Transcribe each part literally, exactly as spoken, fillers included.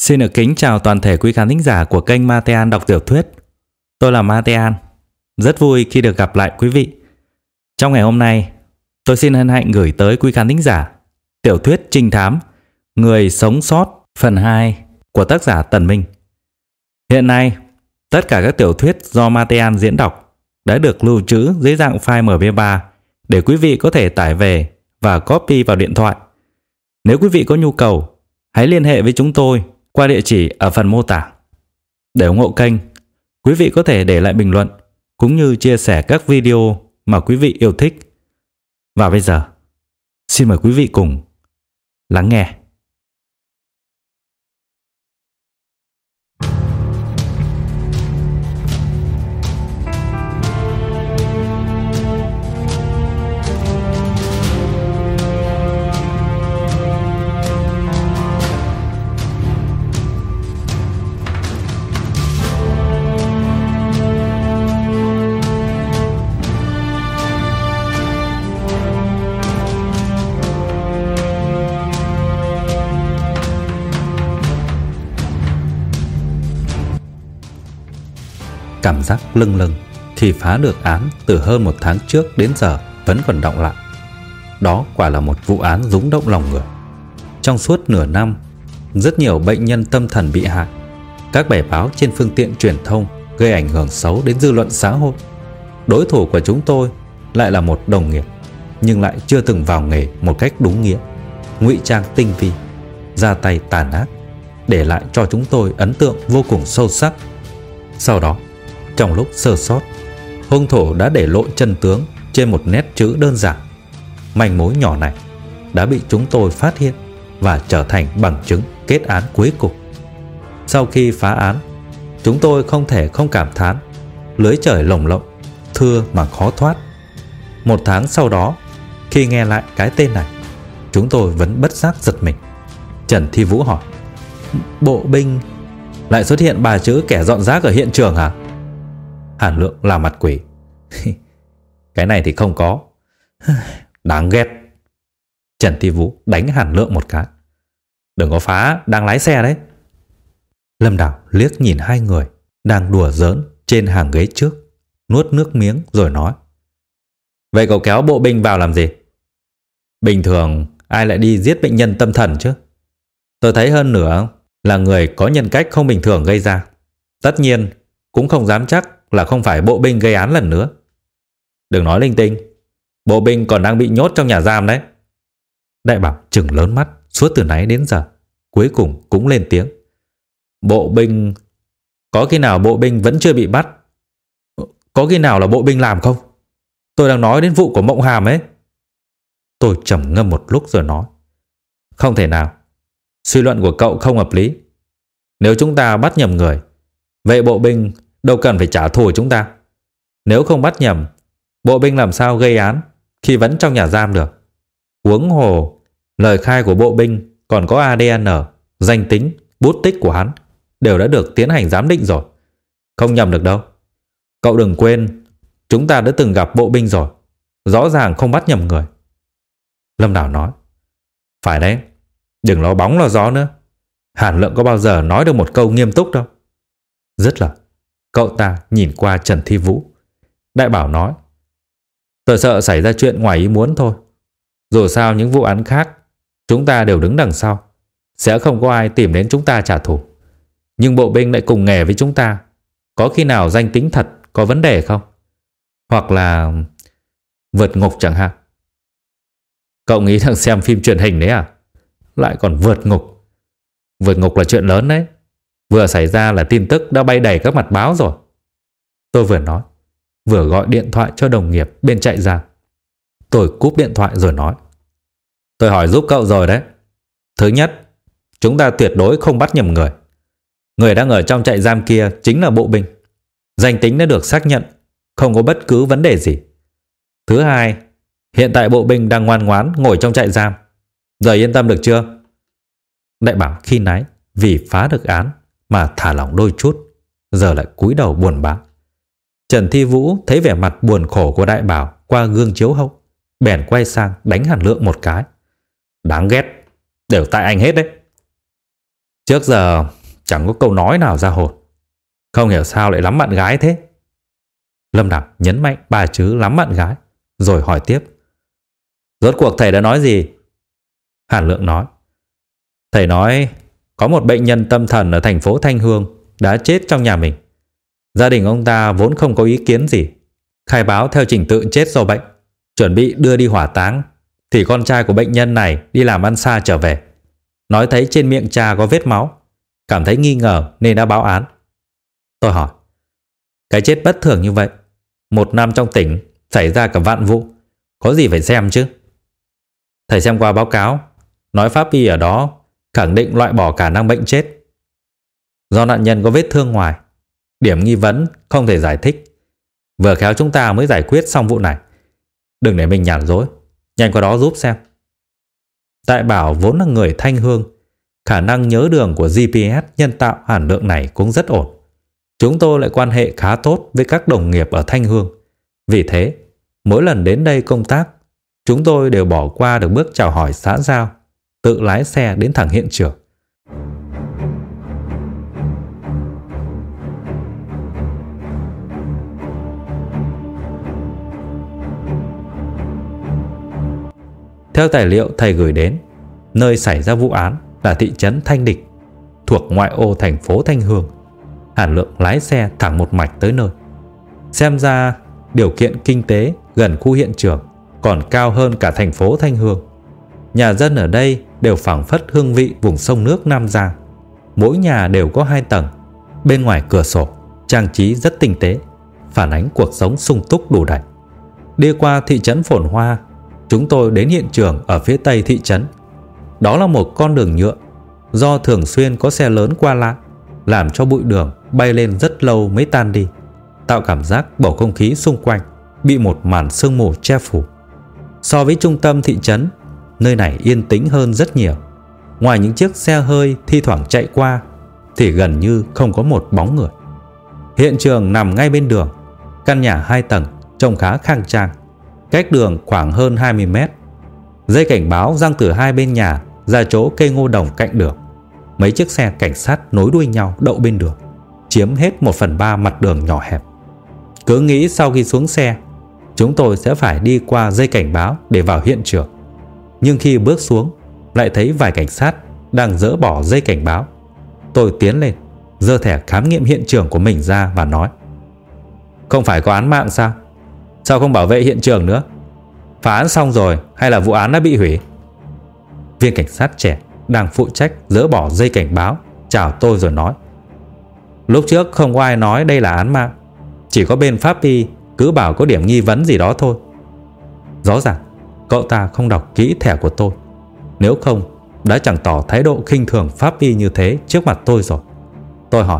Xin được kính chào toàn thể quý khán thính giả của kênh Matean đọc tiểu thuyết. Tôi là Matean, rất vui khi được gặp lại quý vị. Trong ngày hôm nay, tôi xin hân hạnh gửi tới quý khán thính giả tiểu thuyết trinh thám Người sống sót phần hai của tác giả Tần Minh. Hiện nay, tất cả các tiểu thuyết do Matean diễn đọc đã được lưu trữ dưới dạng file em pê ba để quý vị có thể tải về và copy vào điện thoại. Nếu quý vị có nhu cầu, hãy liên hệ với chúng tôi qua địa chỉ ở phần mô tả. Để ủng hộ kênh, quý vị có thể để lại bình luận cũng như chia sẻ các video mà quý vị yêu thích. Và bây giờ, xin mời quý vị cùng lắng nghe. Cảm giác lâng lâng khi phá được án từ hơn một tháng trước đến giờ vẫn còn đọng lại. Đó quả là một vụ án rúng động lòng người. Trong suốt nửa năm, rất nhiều bệnh nhân tâm thần bị hại. Các bài báo trên phương tiện truyền thông gây ảnh hưởng xấu đến dư luận xã hội. Đối thủ của chúng tôi lại là một đồng nghiệp, nhưng lại chưa từng vào nghề một cách đúng nghĩa, ngụy trang tinh vi, ra tay tàn ác, để lại cho chúng tôi ấn tượng vô cùng sâu sắc. Sau đó, trong lúc sơ sót, hung thủ đã để lộ chân tướng trên một nét chữ đơn giản. Manh mối nhỏ này đã bị chúng tôi phát hiện và trở thành bằng chứng kết án cuối cùng. Sau khi phá án, chúng tôi không thể không cảm thán lưới trời lồng lộng, thưa mà khó thoát. Một tháng sau đó, khi nghe lại cái tên này, chúng tôi vẫn bất giác giật mình. Trần Thi Vũ hỏi: Bộ binh lại xuất hiện ba chữ kẻ dọn rác ở hiện trường hả? Hàn Lượng làm mặt quỷ: Cái này thì không có. Đáng ghét. Trần Thi Vũ đánh Hàn Lượng một cái: Đừng có phá, đang lái xe đấy. Lâm Đào liếc nhìn hai người đang đùa giỡn trên hàng ghế trước, nuốt nước miếng rồi nói: Vậy cậu kéo bộ binh vào làm gì? Bình thường ai lại đi giết bệnh nhân tâm thần chứ? Tôi thấy hơn nữa là người có nhân cách không bình thường gây ra. Tất nhiên cũng không dám chắc là không phải bộ binh gây án lần nữa. Đừng nói linh tinh, bộ binh còn đang bị nhốt trong nhà giam đấy. Đại Bảo trừng lớn mắt suốt từ nãy đến giờ, cuối cùng cũng lên tiếng: Bộ binh... Có khi nào bộ binh vẫn chưa bị bắt? Có khi nào là bộ binh làm không? Tôi đang nói đến vụ của Mộng Hàm ấy. Tôi trầm ngâm một lúc rồi nói: Không thể nào. Suy luận của cậu không hợp lý. Nếu chúng ta bắt nhầm người, vậy bộ binh đâu cần phải trả thù chúng ta. Nếu không bắt nhầm, bộ binh làm sao gây án khi vẫn trong nhà giam được? Huống hồ, lời khai của bộ binh còn có a đê en, danh tính, bút tích của hắn đều đã được tiến hành giám định rồi. Không nhầm được đâu. Cậu đừng quên, chúng ta đã từng gặp bộ binh rồi. Rõ ràng không bắt nhầm người. Lâm Đào nói: Phải đấy, đừng lo bóng lo gió nữa. Hàn Lượng có bao giờ nói được một câu nghiêm túc đâu. Rất là cậu ta nhìn qua Trần Thi Vũ. Đại Bảo nói: Tôi sợ xảy ra chuyện ngoài ý muốn thôi. Dù sao những vụ án khác chúng ta đều đứng đằng sau, sẽ không có ai tìm đến chúng ta trả thù. Nhưng bộ binh lại cùng nghề với chúng ta, có khi nào danh tính thật có vấn đề không? Hoặc là vượt ngục chẳng hạn. Cậu nghĩ đang xem phim truyền hình đấy à? Lại còn vượt ngục. Vượt ngục là chuyện lớn đấy. Vừa xảy ra là tin tức đã bay đầy các mặt báo rồi. Tôi vừa nói, vừa gọi điện thoại cho đồng nghiệp bên trại giam. Tôi cúp điện thoại rồi nói: Tôi hỏi giúp cậu rồi đấy. Thứ nhất, chúng ta tuyệt đối không bắt nhầm người. Người đang ở trong trại giam kia chính là bộ binh. Danh tính đã được xác nhận, không có bất cứ vấn đề gì. Thứ hai, hiện tại bộ binh đang ngoan ngoãn ngồi trong trại giam. Giờ yên tâm được chưa? Đại Bảo khi nãy vì phá được án mà thả lỏng đôi chút, giờ lại cúi đầu buồn bã. Trần Thi Vũ thấy vẻ mặt buồn khổ của Đại Bảo qua gương chiếu hậu, bèn quay sang đánh Hàn Lượng một cái. Đáng ghét, đều tại anh hết đấy. Trước giờ chẳng có câu nói nào ra hồn. Không hiểu sao lại lắm bạn gái thế. Lâm Đằng nhấn mạnh ba chữ lắm bạn gái, rồi hỏi tiếp. Rốt cuộc thầy đã nói gì? Hàn Lượng nói. Thầy nói có một bệnh nhân tâm thần ở thành phố Thanh Hương đã chết trong nhà mình. Gia đình ông ta vốn không có ý kiến gì, khai báo theo trình tự chết do bệnh, chuẩn bị đưa đi hỏa táng, thì con trai của bệnh nhân này đi làm ăn xa trở về, nói thấy trên miệng cha có vết máu, cảm thấy nghi ngờ nên đã báo án. Tôi hỏi, cái chết bất thường như vậy, một năm trong tỉnh xảy ra cả vạn vụ, có gì phải xem chứ? Thầy xem qua báo cáo, nói pháp y ở đó khẳng định loại bỏ khả năng bệnh chết. Do nạn nhân có vết thương ngoài, điểm nghi vấn không thể giải thích. Vừa khéo chúng ta mới giải quyết xong vụ này. Đừng để mình nhàn rỗi, nhanh qua đó giúp xem. Đại Bảo vốn là người Thanh Hương, khả năng nhớ đường của giê pê ét nhân tạo Hàn Lượng này cũng rất ổn. Chúng tôi lại quan hệ khá tốt với các đồng nghiệp ở Thanh Hương. Vì thế, mỗi lần đến đây công tác, chúng tôi đều bỏ qua được bước chào hỏi xã giao, tự lái xe đến thẳng hiện trường. Theo tài liệu thầy gửi đến, nơi xảy ra vụ án là thị trấn Thanh Địch, thuộc ngoại ô thành phố Thanh Hương. Hàn Lượng lái xe thẳng một mạch tới nơi. Xem ra điều kiện kinh tế gần khu hiện trường còn cao hơn cả thành phố Thanh Hương. Nhà dân ở đây đều phảng phất hương vị vùng sông nước Nam Giang. Mỗi nhà đều có hai tầng. Bên ngoài cửa sổ trang trí rất tinh tế, phản ánh cuộc sống sung túc đủ đầy. Đi qua thị trấn phồn hoa, chúng tôi đến hiện trường ở phía tây thị trấn. Đó là một con đường nhựa, do thường xuyên có xe lớn qua lại, làm cho bụi đường bay lên rất lâu mới tan đi, tạo cảm giác bầu không khí xung quanh bị một màn sương mù che phủ. So với trung tâm thị trấn, nơi này yên tĩnh hơn rất nhiều. Ngoài những chiếc xe hơi thi thoảng chạy qua thì gần như không có một bóng người. Hiện trường nằm ngay bên đường. Căn nhà hai tầng trông khá khang trang, cách đường khoảng hơn hai mươi mét. Dây cảnh báo giăng từ hai bên nhà ra chỗ cây ngô đồng cạnh đường. Mấy chiếc xe cảnh sát nối đuôi nhau đậu bên đường, chiếm hết một phần ba mặt đường nhỏ hẹp. Cứ nghĩ sau khi xuống xe, chúng tôi sẽ phải đi qua dây cảnh báo để vào hiện trường. Nhưng khi bước xuống, lại thấy vài cảnh sát đang dỡ bỏ dây cảnh báo. Tôi tiến lên, giơ thẻ khám nghiệm hiện trường của mình ra và nói: Không phải có án mạng sao? Sao không bảo vệ hiện trường nữa? Phá án xong rồi hay là vụ án đã bị hủy? Viên cảnh sát trẻ đang phụ trách dỡ bỏ dây cảnh báo chào tôi rồi nói: Lúc trước không có ai nói đây là án mạng, chỉ có bên pháp y cứ bảo có điểm nghi vấn gì đó thôi. Rõ ràng cậu ta không đọc kỹ thẻ của tôi, nếu không đã chẳng tỏ thái độ khinh thường pháp y như thế trước mặt tôi rồi. Tôi hỏi: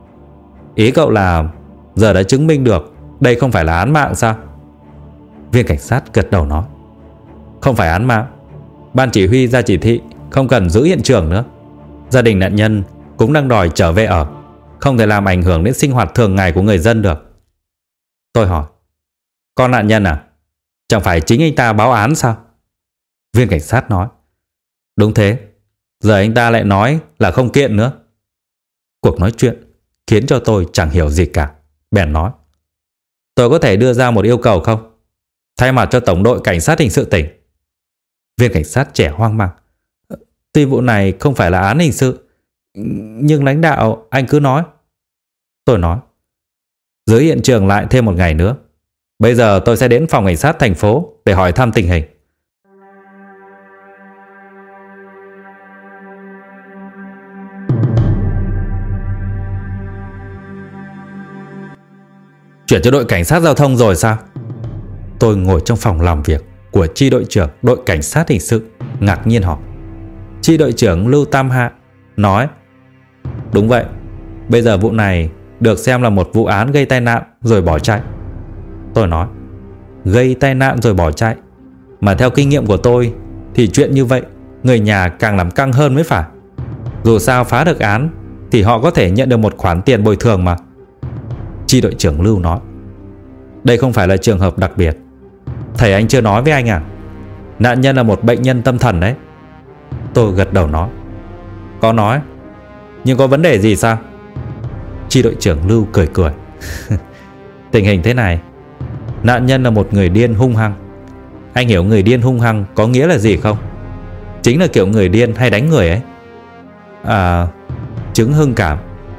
Ý cậu là giờ đã chứng minh được đây không phải là án mạng sao? Viên cảnh sát gật đầu nói: Không phải án mạng. Ban chỉ huy ra chỉ thị không cần giữ hiện trường nữa. Gia đình nạn nhân cũng đang đòi trở về ở, không thể làm ảnh hưởng đến sinh hoạt thường ngày của người dân được. Tôi hỏi: Con nạn nhân à? Chẳng phải chính anh ta báo án sao? Viên cảnh sát nói: Đúng thế. Giờ anh ta lại nói là không kiện nữa. Cuộc nói chuyện khiến cho tôi chẳng hiểu gì cả. Bèn nói: Tôi có thể đưa ra một yêu cầu không? Thay mặt cho Tổng đội Cảnh sát Hình sự tỉnh. Viên cảnh sát trẻ hoang mang: Tuy vụ này không phải là án hình sự, nhưng lãnh đạo anh cứ nói. Tôi nói: Giữ hiện trường lại thêm một ngày nữa. Bây giờ tôi sẽ đến phòng cảnh sát thành phố để hỏi thăm tình hình. Chuyển cho đội cảnh sát giao thông rồi sao? Tôi ngồi trong phòng làm việc của chi đội trưởng đội cảnh sát hình sự, ngạc nhiên hỏi. Chi đội trưởng Lưu Tam Hạ nói: Đúng vậy. Bây giờ vụ này được xem là một vụ án gây tai nạn rồi bỏ chạy. Tôi nói: Gây tai nạn rồi bỏ chạy? Mà theo kinh nghiệm của tôi thì chuyện như vậy người nhà càng làm căng hơn mới phải. Dù sao phá được án thì họ có thể nhận được một khoản tiền bồi thường mà. Chi đội trưởng Lưu nói: Đây không phải là trường hợp đặc biệt. Thầy anh chưa nói với anh à? Nạn nhân là một bệnh nhân tâm thần đấy. Tôi gật đầu nói: Có nói. Nhưng có vấn đề gì sao? Chi đội trưởng Lưu cười cười. Tình hình thế này, nạn nhân là một người điên hung hăng. Anh hiểu người điên hung hăng có nghĩa là gì không? Chính là kiểu người điên hay đánh người ấy. À, chứng hưng cảm.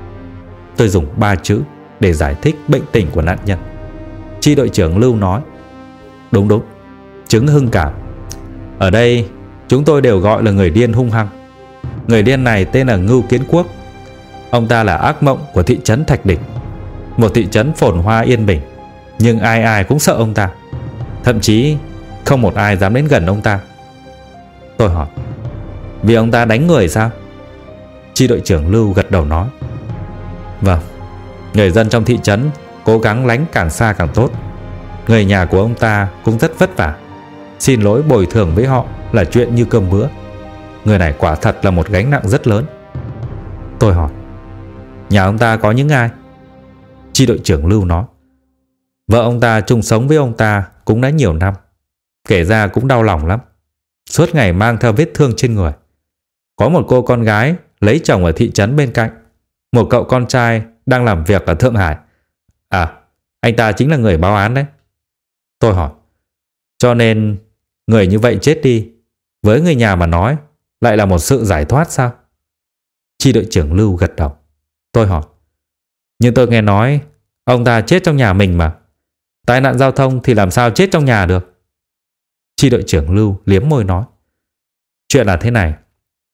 Tôi dùng ba chữ để giải thích bệnh tình của nạn nhân. Chi đội trưởng Lưu nói: Đúng đúng, chứng hưng cảm. Ở đây chúng tôi đều gọi là người điên hung hăng. Người điên này tên là Ngưu Kiến Quốc. Ông ta là ác mộng của thị trấn Thạch Đỉnh, một thị trấn phồn hoa yên bình. Nhưng ai ai cũng sợ ông ta, thậm chí không một ai dám đến gần ông ta. Tôi hỏi: Vì ông ta đánh người sao? Chi đội trưởng Lưu gật đầu nói: Vâng, người dân trong thị trấn cố gắng lánh càng xa càng tốt. Người nhà của ông ta cũng rất vất vả. Xin lỗi bồi thường với họ là chuyện như cơm bữa. Người này quả thật là một gánh nặng rất lớn. Tôi hỏi: Nhà ông ta có những ai? Chi đội trưởng Lưu nói: Vợ ông ta chung sống với ông ta cũng đã nhiều năm. Kể ra cũng đau lòng lắm. Suốt ngày mang theo vết thương trên người. Có một cô con gái lấy chồng ở thị trấn bên cạnh. Một cậu con trai đang làm việc ở Thượng Hải. À, anh ta chính là người báo án đấy. Tôi hỏi: Cho nên người như vậy chết đi, với người nhà mà nói, lại là một sự giải thoát sao? Chi đội trưởng Lưu gật đầu. Tôi hỏi: Nhưng tôi nghe nói ông ta chết trong nhà mình mà. Tai nạn giao thông thì làm sao chết trong nhà được? Chi đội trưởng Lưu liếm môi nói: Chuyện là thế này.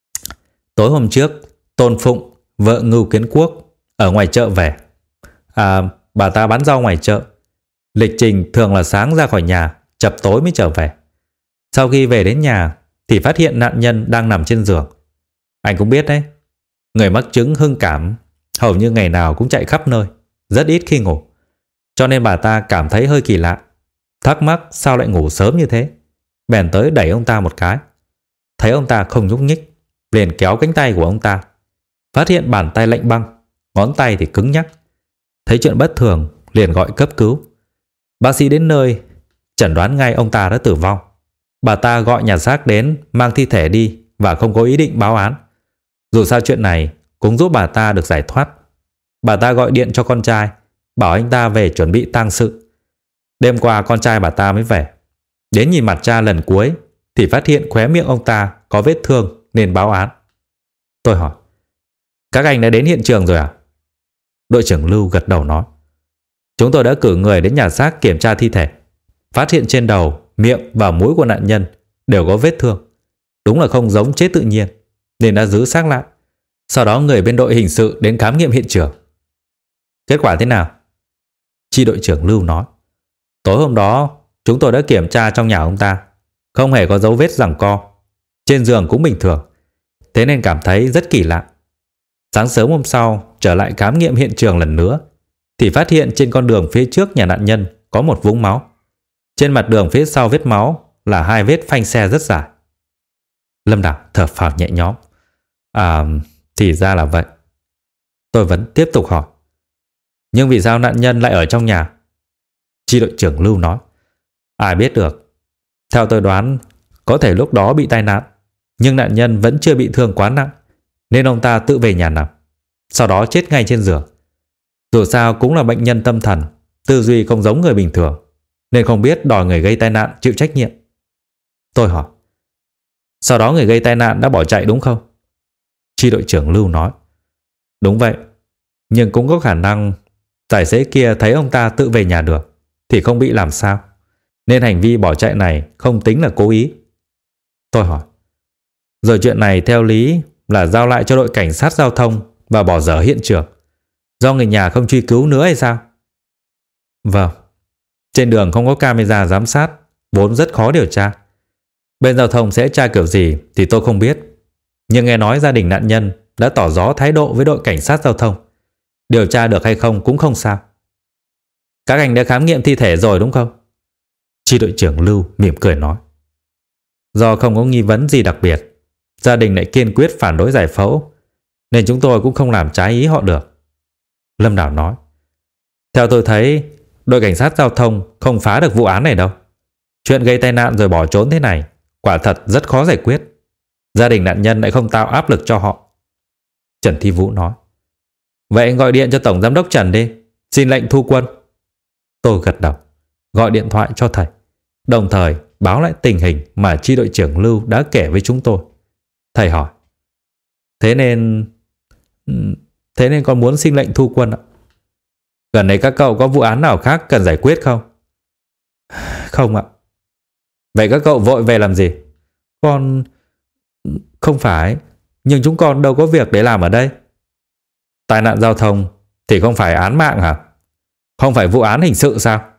Tối hôm trước, Tôn Phụng, vợ Ngưu Kiến Quốc, ở ngoài chợ về. À, bà ta bán rau ngoài chợ. Lịch trình thường là sáng ra khỏi nhà, chập tối mới trở về. Sau khi về đến nhà thì phát hiện nạn nhân đang nằm trên giường. Anh cũng biết đấy, người mắc chứng hưng cảm hầu như ngày nào cũng chạy khắp nơi, rất ít khi ngủ. Cho nên bà ta cảm thấy hơi kỳ lạ, thắc mắc sao lại ngủ sớm như thế. Bèn tới đẩy ông ta một cái. Thấy ông ta không nhúc nhích, liền kéo cánh tay của ông ta. Phát hiện bàn tay lạnh băng, ngón tay thì cứng nhắc. Thấy chuyện bất thường, liền gọi cấp cứu. Bác sĩ đến nơi, chẩn đoán ngay ông ta đã tử vong. Bà ta gọi nhà xác đến mang thi thể đi và không có ý định báo án. Dù sao chuyện này cũng giúp bà ta được giải thoát. Bà ta gọi điện cho con trai, bảo anh ta về chuẩn bị tang sự. Đêm qua con trai bà ta mới về. Đến nhìn mặt cha lần cuối thì phát hiện khóe miệng ông ta có vết thương nên báo án. Tôi hỏi: Các anh đã đến hiện trường rồi à? Đội trưởng Lưu gật đầu nói: Chúng tôi đã cử người đến nhà xác kiểm tra thi thể. Phát hiện trên đầu, miệng và mũi của nạn nhân đều có vết thương. Đúng là không giống chết tự nhiên, nên đã giữ xác lại. Sau đó người bên đội hình sự đến khám nghiệm hiện trường. Kết quả thế nào? Chi đội trưởng Lưu nói: Tối hôm đó chúng tôi đã kiểm tra trong nhà ông ta, không hề có dấu vết giằng co. Trên giường cũng bình thường, thế nên cảm thấy rất kỳ lạ. Sáng sớm hôm sau trở lại khám nghiệm hiện trường lần nữa thì phát hiện trên con đường phía trước nhà nạn nhân có một vũng máu. Trên mặt đường phía sau vết máu là hai vết phanh xe rất dài. Lâm Đảo thở phào nhẹ nhõm. À, thì ra là vậy. Tôi vẫn tiếp tục hỏi: Nhưng vì sao nạn nhân lại ở trong nhà? Chi đội trưởng Lưu nói: Ai biết được. Theo tôi đoán, có thể lúc đó bị tai nạn, nhưng nạn nhân vẫn chưa bị thương quá nặng, nên ông ta tự về nhà nằm, sau đó chết ngay trên giường. Dù sao cũng là bệnh nhân tâm thần, tư duy không giống người bình thường, nên không biết đòi người gây tai nạn chịu trách nhiệm. Tôi hỏi: Sau đó người gây tai nạn đã bỏ chạy đúng không? Chi đội trưởng Lưu nói: Đúng vậy, nhưng cũng có khả năng tài xế kia thấy ông ta tự về nhà được thì không bị làm sao, nên hành vi bỏ chạy này không tính là cố ý. Tôi hỏi: Rồi chuyện này theo lý là giao lại cho đội cảnh sát giao thông và bỏ dở hiện trường, do người nhà không truy cứu nữa hay sao? Vâng, trên đường không có camera giám sát, vốn rất khó điều tra. Bên giao thông sẽ tra kiểu gì thì tôi không biết, nhưng nghe nói gia đình nạn nhân đã tỏ rõ thái độ với đội cảnh sát giao thông. Điều tra được hay không cũng không sao. Các anh đã khám nghiệm thi thể rồi đúng không? Chi đội trưởng Lưu mỉm cười nói: Do không có nghi vấn gì đặc biệt, gia đình lại kiên quyết phản đối giải phẫu, nên chúng tôi cũng không làm trái ý họ được. Lâm Đảo nói: Theo tôi thấy, đội cảnh sát giao thông không phá được vụ án này đâu. Chuyện gây tai nạn rồi bỏ trốn thế này quả thật rất khó giải quyết. Gia đình nạn nhân lại không tạo áp lực cho họ. Trần Thi Vũ nói. Vậy gọi điện cho Tổng Giám đốc Trần đi, xin lệnh thu quân. Tôi gật đầu, gọi điện thoại cho thầy, đồng thời báo lại tình hình mà chi đội trưởng Lưu đã kể với chúng tôi. Thầy hỏi, Thế nên... Thế nên con muốn xin lệnh thu quân ạ. Gần đây các cậu có vụ án nào khác cần giải quyết không? Không ạ. Vậy các cậu vội về làm gì? Con... Không phải, nhưng chúng con đâu có việc để làm ở đây. Tai nạn giao thông thì không phải án mạng hả? Không phải vụ án hình sự sao?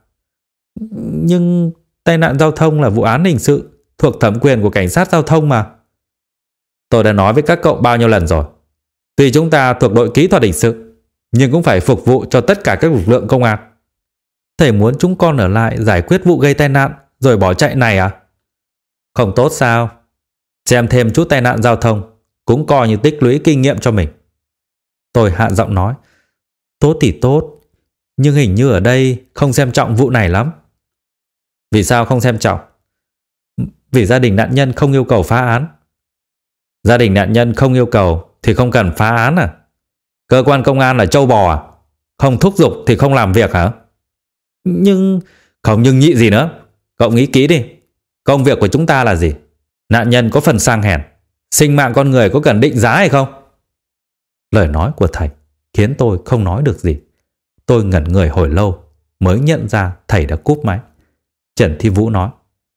Nhưng tai nạn giao thông là vụ án hình sự, thuộc thẩm quyền của cảnh sát giao thông mà. Tôi đã nói với các cậu bao nhiêu lần rồi. Tuy chúng ta thuộc đội kỹ thuật hình sự, nhưng cũng phải phục vụ cho tất cả các lực lượng công an. Thầy muốn chúng con ở lại giải quyết vụ gây tai nạn rồi bỏ chạy này à? Không tốt sao? Xem thêm chút tai nạn giao thông cũng coi như tích lũy kinh nghiệm cho mình. Tôi hạ giọng nói, tốt thì tốt, nhưng hình như ở đây không xem trọng vụ này lắm. Vì sao không xem trọng? Vì gia đình nạn nhân không yêu cầu phá án. Gia đình nạn nhân không yêu cầu thì không cần phá án à? Cơ quan công an là trâu bò à? Không thúc giục thì không làm việc hả? Nhưng... Không nhưng nhị gì nữa. Cậu nghĩ kỹ đi. Công việc của chúng ta là gì? Nạn nhân có phần sang hèn, sinh mạng con người có cần định giá hay không? Lời nói của thầy khiến tôi không nói được gì. Tôi ngẩn người hồi lâu mới nhận ra thầy đã cúp máy. Trần Thi Vũ nói,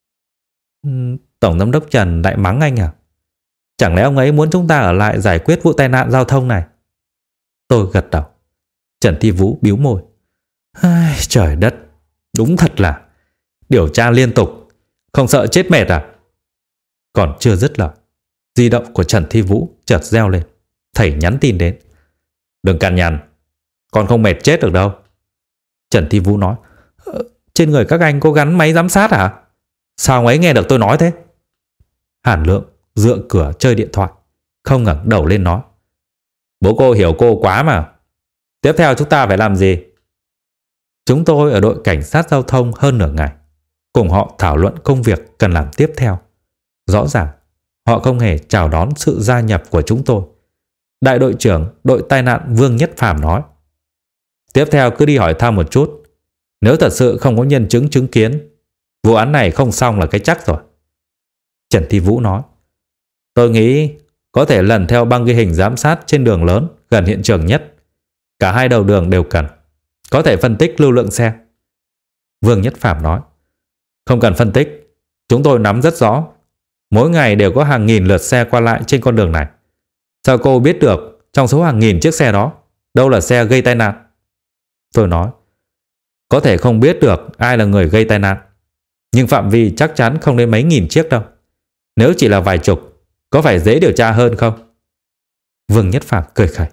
Tổng Giám đốc Trần lại mắng anh à? Chẳng lẽ ông ấy muốn chúng ta ở lại giải quyết vụ tai nạn giao thông này? Tôi gật đầu. Trần Thi Vũ bĩu môi, ai, trời đất, đúng thật là điều tra liên tục, không sợ chết mệt à? Còn chưa dứt lời, di động của Trần Thi Vũ chợt reo lên. Thầy nhắn tin đến, đừng cằn nhằn, con không mệt chết được đâu. Trần Thi Vũ nói, trên người các anh có gắn máy giám sát hả? Sao ông ấy nghe được tôi nói thế? Hàn Lượng dựa cửa chơi điện thoại, không ngẩng đầu lên nói, bố cô hiểu cô quá mà. Tiếp theo chúng ta phải làm gì? Chúng tôi ở đội cảnh sát giao thông hơn nửa ngày, cùng họ thảo luận công việc cần làm tiếp theo. Rõ ràng họ không hề chào đón sự gia nhập của chúng tôi. Đại đội trưởng đội tai nạn Vương Nhất Phàm nói, tiếp theo cứ đi hỏi thăm một chút. Nếu thật sự không có nhân chứng chứng kiến, vụ án này không xong là cái chắc rồi. Trần Thi Vũ nói, tôi nghĩ có thể lần theo băng ghi hình giám sát trên đường lớn gần hiện trường nhất. Cả hai đầu đường đều cần. Có thể phân tích lưu lượng xe. Vương Nhất Phàm nói, không cần phân tích, chúng tôi nắm rất rõ. Mỗi ngày đều có hàng nghìn lượt xe qua lại trên con đường này. Sao cô biết được trong số hàng nghìn chiếc xe đó đâu là xe gây tai nạn? Tôi nói, có thể không biết được ai là người gây tai nạn, nhưng phạm vi chắc chắn không đến mấy nghìn chiếc đâu. Nếu chỉ là vài chục, có phải dễ điều tra hơn không? Vương Nhất Phàm cười khẩy,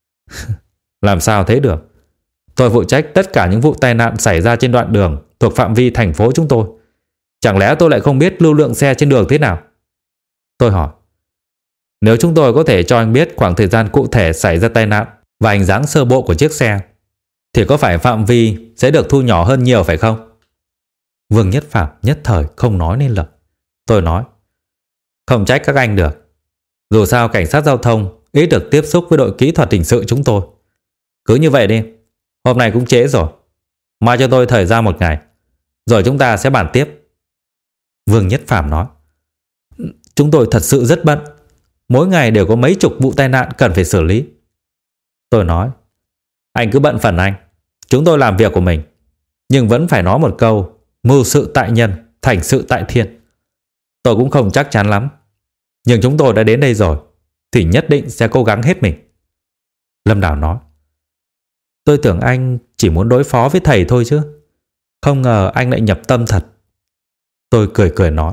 làm sao thế được? Tôi phụ trách tất cả những vụ tai nạn xảy ra trên đoạn đường thuộc phạm vi thành phố chúng tôi. Chẳng lẽ tôi lại không biết lưu lượng xe trên đường thế nào? Tôi hỏi, nếu chúng tôi có thể cho anh biết khoảng thời gian cụ thể xảy ra tai nạn và hình dáng sơ bộ của chiếc xe, thì có phải phạm vi sẽ được thu nhỏ hơn nhiều phải không? Vương Nhất Phàm nhất thời không nói nên lời. Tôi nói, không trách các anh được. Dù sao cảnh sát giao thông ít được tiếp xúc với đội kỹ thuật hình sự chúng tôi. Cứ như vậy đi, hôm nay cũng trễ rồi. Mai cho tôi thời gian một ngày, rồi chúng ta sẽ bàn tiếp. Vương Nhất Phàm nói, chúng tôi thật sự rất bận. Mỗi ngày đều có mấy chục vụ tai nạn cần phải xử lý. Tôi nói, anh cứ bận phần anh, chúng tôi làm việc của mình. Nhưng vẫn phải nói một câu, mưu sự tại nhân, thành sự tại thiên. Tôi cũng không chắc chắn lắm, nhưng chúng tôi đã đến đây rồi thì nhất định sẽ cố gắng hết mình. Lâm Đào nói, tôi tưởng anh chỉ muốn đối phó với thầy thôi chứ, không ngờ anh lại nhập tâm thật. Tôi cười cười nói,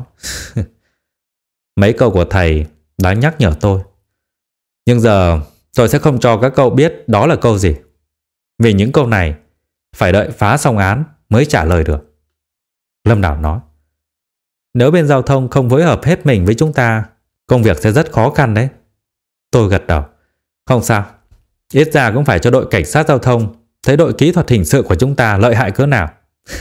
mấy câu của thầy đã nhắc nhở tôi. Nhưng giờ tôi sẽ không cho các cậu biết đó là câu gì, vì những câu này phải đợi phá xong án mới trả lời được. Lâm Đào nói, nếu bên giao thông không phối hợp hết mình với chúng ta, công việc sẽ rất khó khăn đấy. Tôi gật đầu, không sao, ít ra cũng phải cho đội cảnh sát giao thông thấy đội kỹ thuật hình sự của chúng ta lợi hại cỡ nào.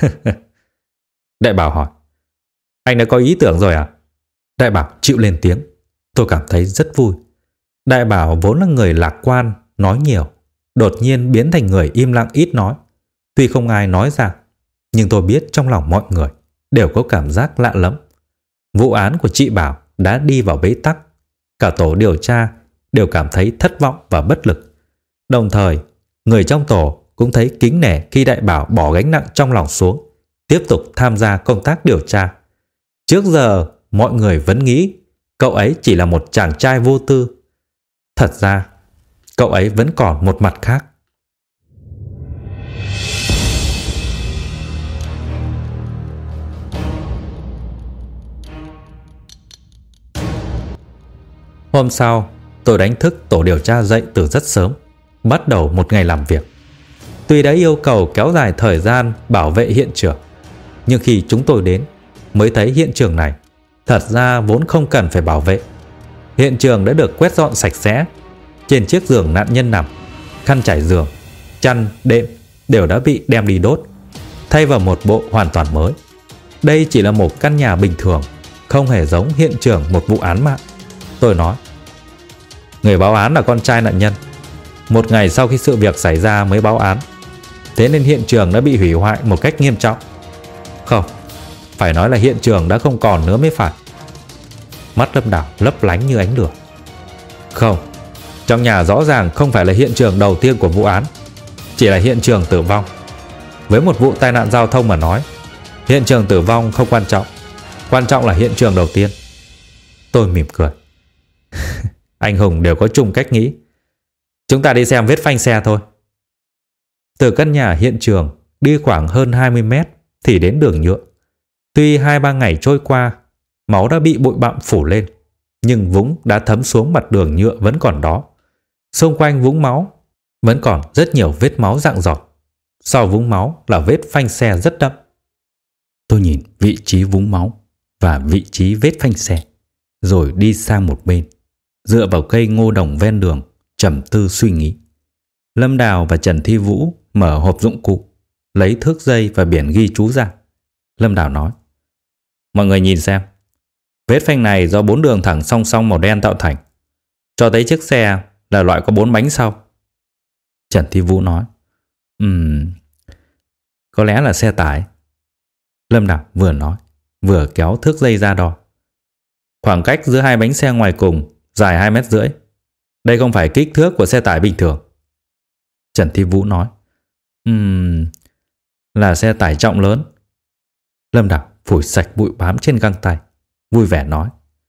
Đại Bảo hỏi, anh đã có ý tưởng rồi à? Đại Bảo chịu lên tiếng. Tôi cảm thấy rất vui. Đại Bảo vốn là người lạc quan, nói nhiều, đột nhiên biến thành người im lặng ít nói. Tuy không ai nói ra, nhưng tôi biết trong lòng mọi người đều có cảm giác lạ lẫm. Vụ án của chị Bảo đã đi vào bế tắc. Cả tổ điều tra đều cảm thấy thất vọng và bất lực. Đồng thời, người trong tổ cũng thấy kính nể khi Đại Bảo bỏ gánh nặng trong lòng xuống, tiếp tục tham gia công tác điều tra. Trước giờ, mọi người vẫn nghĩ cậu ấy chỉ là một chàng trai vô tư. Thật ra, cậu ấy vẫn còn một mặt khác. Hôm sau, tôi đánh thức tổ điều tra dậy từ rất sớm, bắt đầu một ngày làm việc. Tuy đã yêu cầu kéo dài thời gian bảo vệ hiện trường, nhưng khi chúng tôi đến mới thấy hiện trường này thật ra vốn không cần phải bảo vệ. Hiện trường đã được quét dọn sạch sẽ. Trên chiếc giường nạn nhân nằm, khăn trải giường, chăn, đệm đều đã bị đem đi đốt, thay vào một bộ hoàn toàn mới. Đây chỉ là một căn nhà bình thường, không hề giống hiện trường một vụ án mạng. Tôi nói, người báo án là con trai nạn nhân. Một ngày sau khi sự việc xảy ra mới báo án, thế nên hiện trường đã bị hủy hoại một cách nghiêm trọng. Không, phải nói là hiện trường đã không còn nữa mới phải. Mắt Lâm Đảo lấp lánh như ánh lửa. Không, trong nhà rõ ràng không phải là hiện trường đầu tiên của vụ án, chỉ là hiện trường tử vong. Với một vụ tai nạn giao thông mà nói, hiện trường tử vong không quan trọng, quan trọng là hiện trường đầu tiên. Tôi mỉm cười. Anh hùng đều có chung cách nghĩ. Chúng ta đi xem vết phanh xe thôi. Từ căn nhà hiện trường đi khoảng hơn hai mươi mét thì đến đường nhựa. Tuy hai ba ngày trôi qua, máu đã bị bụi bặm phủ lên, nhưng vũng đã thấm xuống mặt đường nhựa vẫn còn đó. Xung quanh vũng máu vẫn còn rất nhiều vết máu rạng rỡ. Sau vũng máu là vết phanh xe rất đậm. Tôi nhìn vị trí vũng máu và vị trí vết phanh xe, rồi đi sang một bên, dựa vào cây ngô đồng ven đường, trầm tư suy nghĩ. Lâm Đào và Trần Thi Vũ mở hộp dụng cụ, lấy thước dây và biển ghi chú ra. Lâm Đào nói, mọi người nhìn xem, vết phanh này do bốn đường thẳng song song màu đen tạo thành, cho thấy chiếc xe là loại có bốn bánh sau. Trần Thi Vũ nói, Ừm, có lẽ là xe tải. Lâm Đào vừa nói, vừa kéo thước dây ra đo. Khoảng cách giữa hai bánh xe ngoài cùng dài hai mét rưỡi. Đây không phải kích thước của xe tải bình thường. Trần Thi Vũ nói, Ừm, là xe tải trọng lớn. Lâm Đào phủi sạch bụi bám trên găng tay, vui vẻ nói,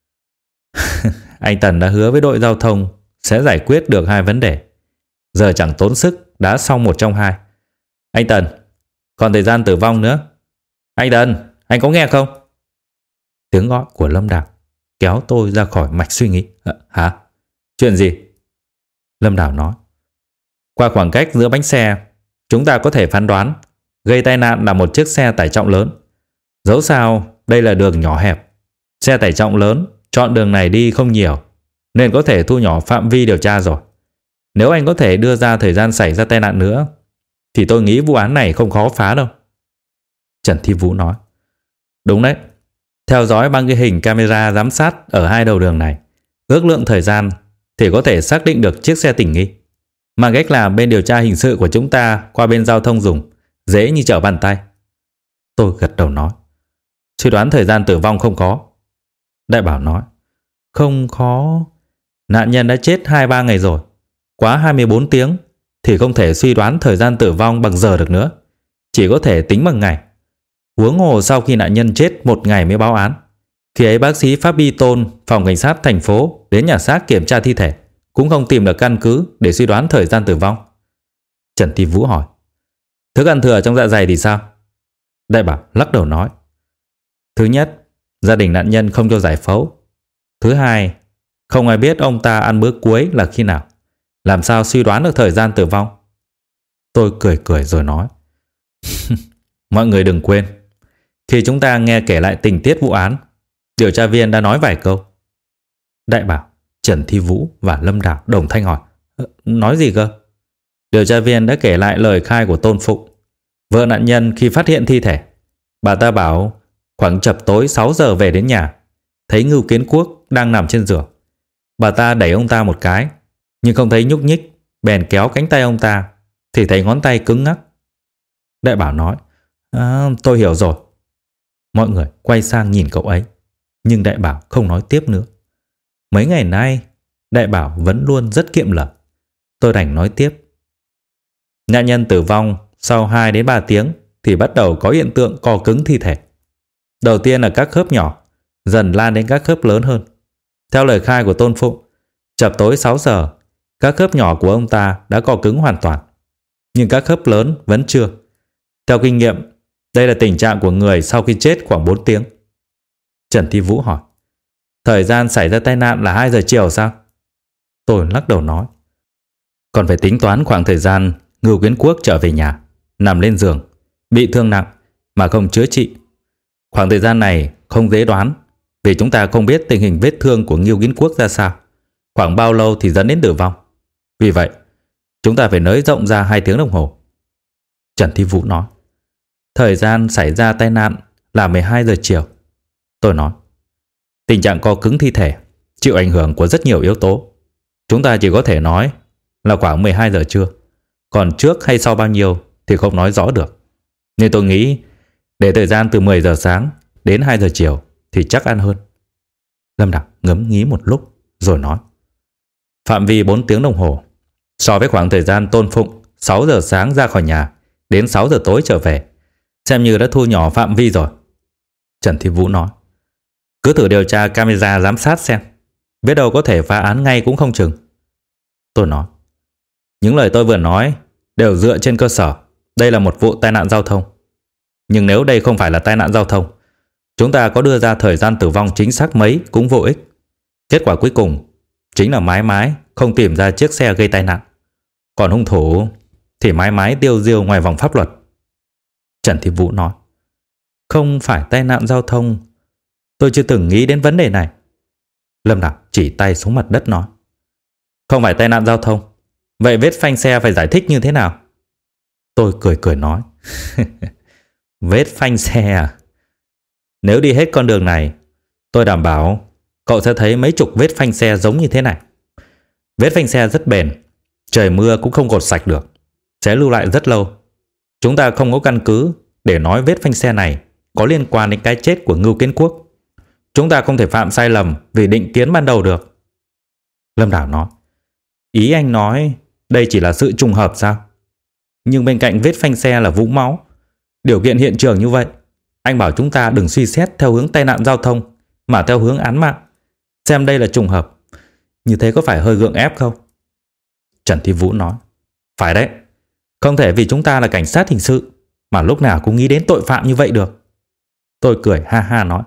anh Tần đã hứa với đội giao thông sẽ giải quyết được hai vấn đề. Giờ chẳng tốn sức, đã xong một trong hai. Anh Tần, còn thời gian tử vong nữa. Anh Tần, anh có nghe không? Tiếng gọi của Lâm Đào kéo tôi ra khỏi mạch suy nghĩ. À, hả? Chuyện gì? Lâm Đào nói, qua khoảng cách giữa bánh xe, chúng ta có thể phán đoán gây tai nạn là một chiếc xe tải trọng lớn. Dẫu sao đây là đường nhỏ hẹp, xe tải trọng lớn chọn đường này đi không nhiều, nên có thể thu nhỏ phạm vi điều tra rồi. Nếu anh có thể đưa ra thời gian xảy ra tai nạn nữa, thì tôi nghĩ vụ án này không khó phá đâu. Trần Thi Vũ nói, đúng đấy. Theo dõi bằng cái hình camera giám sát ở hai đầu đường này, ước lượng thời gian thì có thể xác định được chiếc xe tình nghi. Mà cách làm bên điều tra hình sự của chúng ta qua bên giao thông dùng dễ như trở bàn tay. Tôi gật đầu nói, suy đoán thời gian tử vong không khó. Đại Bảo nói, không khó. Nạn nhân đã chết hai ba ngày rồi, quá hai mươi bốn tiếng thì không thể suy đoán thời gian tử vong bằng giờ được nữa, chỉ có thể tính bằng ngày. Huống hồ sau khi nạn nhân chết một ngày mới báo án. Khi ấy bác sĩ Pháp Y Tôn, phòng cảnh sát thành phố đến nhà xác kiểm tra thi thể, cũng không tìm được căn cứ để suy đoán thời gian tử vong. Trần Thi Vũ hỏi, thức ăn thừa trong dạ dày thì sao? Đại Bảo lắc đầu nói, thứ nhất, gia đình nạn nhân không cho giải phẫu. Thứ hai, không ai biết ông ta ăn bữa cuối là khi nào, làm sao suy đoán được thời gian tử vong? Tôi cười cười rồi nói, mọi người đừng quên, khi chúng ta nghe kể lại tình tiết vụ án, điều tra viên đã nói vài câu. Đại Bảo, Trần Thi Vũ và Lâm Đào đồng thanh hỏi, nói gì cơ? Điều tra viên đã kể lại lời khai của Tôn Phụng, vợ nạn nhân khi phát hiện thi thể. Bà ta bảo khoảng chập tối sáu giờ về đến nhà, thấy Ngưu Kiến Quốc đang nằm trên giường. Bà ta đẩy ông ta một cái, nhưng không thấy nhúc nhích, bèn kéo cánh tay ông ta, thì thấy ngón tay cứng ngắc. Đại Bảo nói, à, tôi hiểu rồi. Mọi người quay sang nhìn cậu ấy, nhưng Đại Bảo không nói tiếp nữa. Mấy ngày nay, Đại Bảo vẫn luôn rất kiệm lời. Tôi đành nói tiếp. Nạn nhân tử vong sau hai đến ba tiếng thì bắt đầu có hiện tượng co cứng thi thể. Đầu tiên là các khớp nhỏ, dần lan đến các khớp lớn hơn. Theo lời khai của Tôn Phụng, chập tối sáu giờ, các khớp nhỏ của ông ta đã co cứng hoàn toàn, nhưng các khớp lớn vẫn chưa. Theo kinh nghiệm, đây là tình trạng của người sau khi chết khoảng bốn tiếng. Trần Thi Vũ hỏi, thời gian xảy ra tai nạn là hai giờ chiều sao? Tôi lắc đầu nói, còn phải tính toán khoảng thời gian Ngưu Kiến Quốc trở về nhà, nằm lên giường, bị thương nặng mà không chữa trị. Khoảng thời gian này không dễ đoán, vì chúng ta không biết tình hình vết thương của Ngưu Kiến Quốc ra sao, khoảng bao lâu thì dẫn đến tử vong. Vì vậy, chúng ta phải nới rộng ra hai tiếng đồng hồ. Trần Thi Vũ nói, thời gian xảy ra tai nạn là mười hai giờ chiều. Tôi nói, tình trạng co cứng thi thể chịu ảnh hưởng của rất nhiều yếu tố. Chúng ta chỉ có thể nói là khoảng mười hai giờ trưa, còn trước hay sau bao nhiêu thì không nói rõ được. Nên tôi nghĩ để thời gian từ mười giờ sáng đến hai giờ chiều thì chắc ăn hơn. Lâm Đào ngẫm nghĩ một lúc rồi nói, phạm vi bốn tiếng đồng hồ so với khoảng thời gian Tôn Phụng sáu giờ sáng ra khỏi nhà đến sáu giờ tối trở về, xem như đã thu nhỏ phạm vi rồi. Trần Thi Vũ nói, cứ thử điều tra camera giám sát xem, biết đâu có thể phá án ngay cũng không chừng. Tôi nói, những lời tôi vừa nói đều dựa trên cơ sở đây là một vụ tai nạn giao thông. Nhưng nếu đây không phải là tai nạn giao thông, chúng ta có đưa ra thời gian tử vong chính xác mấy cũng vô ích. Kết quả cuối cùng chính là mãi mãi không tìm ra chiếc xe gây tai nạn, còn hung thủ thì mãi mãi tiêu diêu ngoài vòng pháp luật. Trần Thi Vũ nói, không phải tai nạn giao thông, tôi chưa từng nghĩ đến vấn đề này. Lâm Đào chỉ tay xuống mặt đất nói, không phải tai nạn giao thông, vậy vết phanh xe phải giải thích như thế nào? Tôi cười cười nói, vết phanh xe à? Nếu đi hết con đường này, tôi đảm bảo cậu sẽ thấy mấy chục vết phanh xe giống như thế này. Vết phanh xe rất bền, trời mưa cũng không gột sạch được, sẽ lưu lại rất lâu. Chúng ta không có căn cứ để nói vết phanh xe này có liên quan đến cái chết của Ngưu Kiến Quốc. Chúng ta không thể phạm sai lầm vì định kiến ban đầu được. Lâm Đào nói, ý anh nói đây chỉ là sự trùng hợp sao? Nhưng bên cạnh vết phanh xe là vũng máu, điều kiện hiện trường như vậy, anh bảo chúng ta đừng suy xét theo hướng tai nạn giao thông mà theo hướng án mạng, xem đây là trùng hợp. Như thế có phải hơi gượng ép không? Trần Thi Vũ nói, phải đấy, không thể vì chúng ta là cảnh sát hình sự mà lúc nào cũng nghĩ đến tội phạm như vậy được. Tôi cười ha ha nói,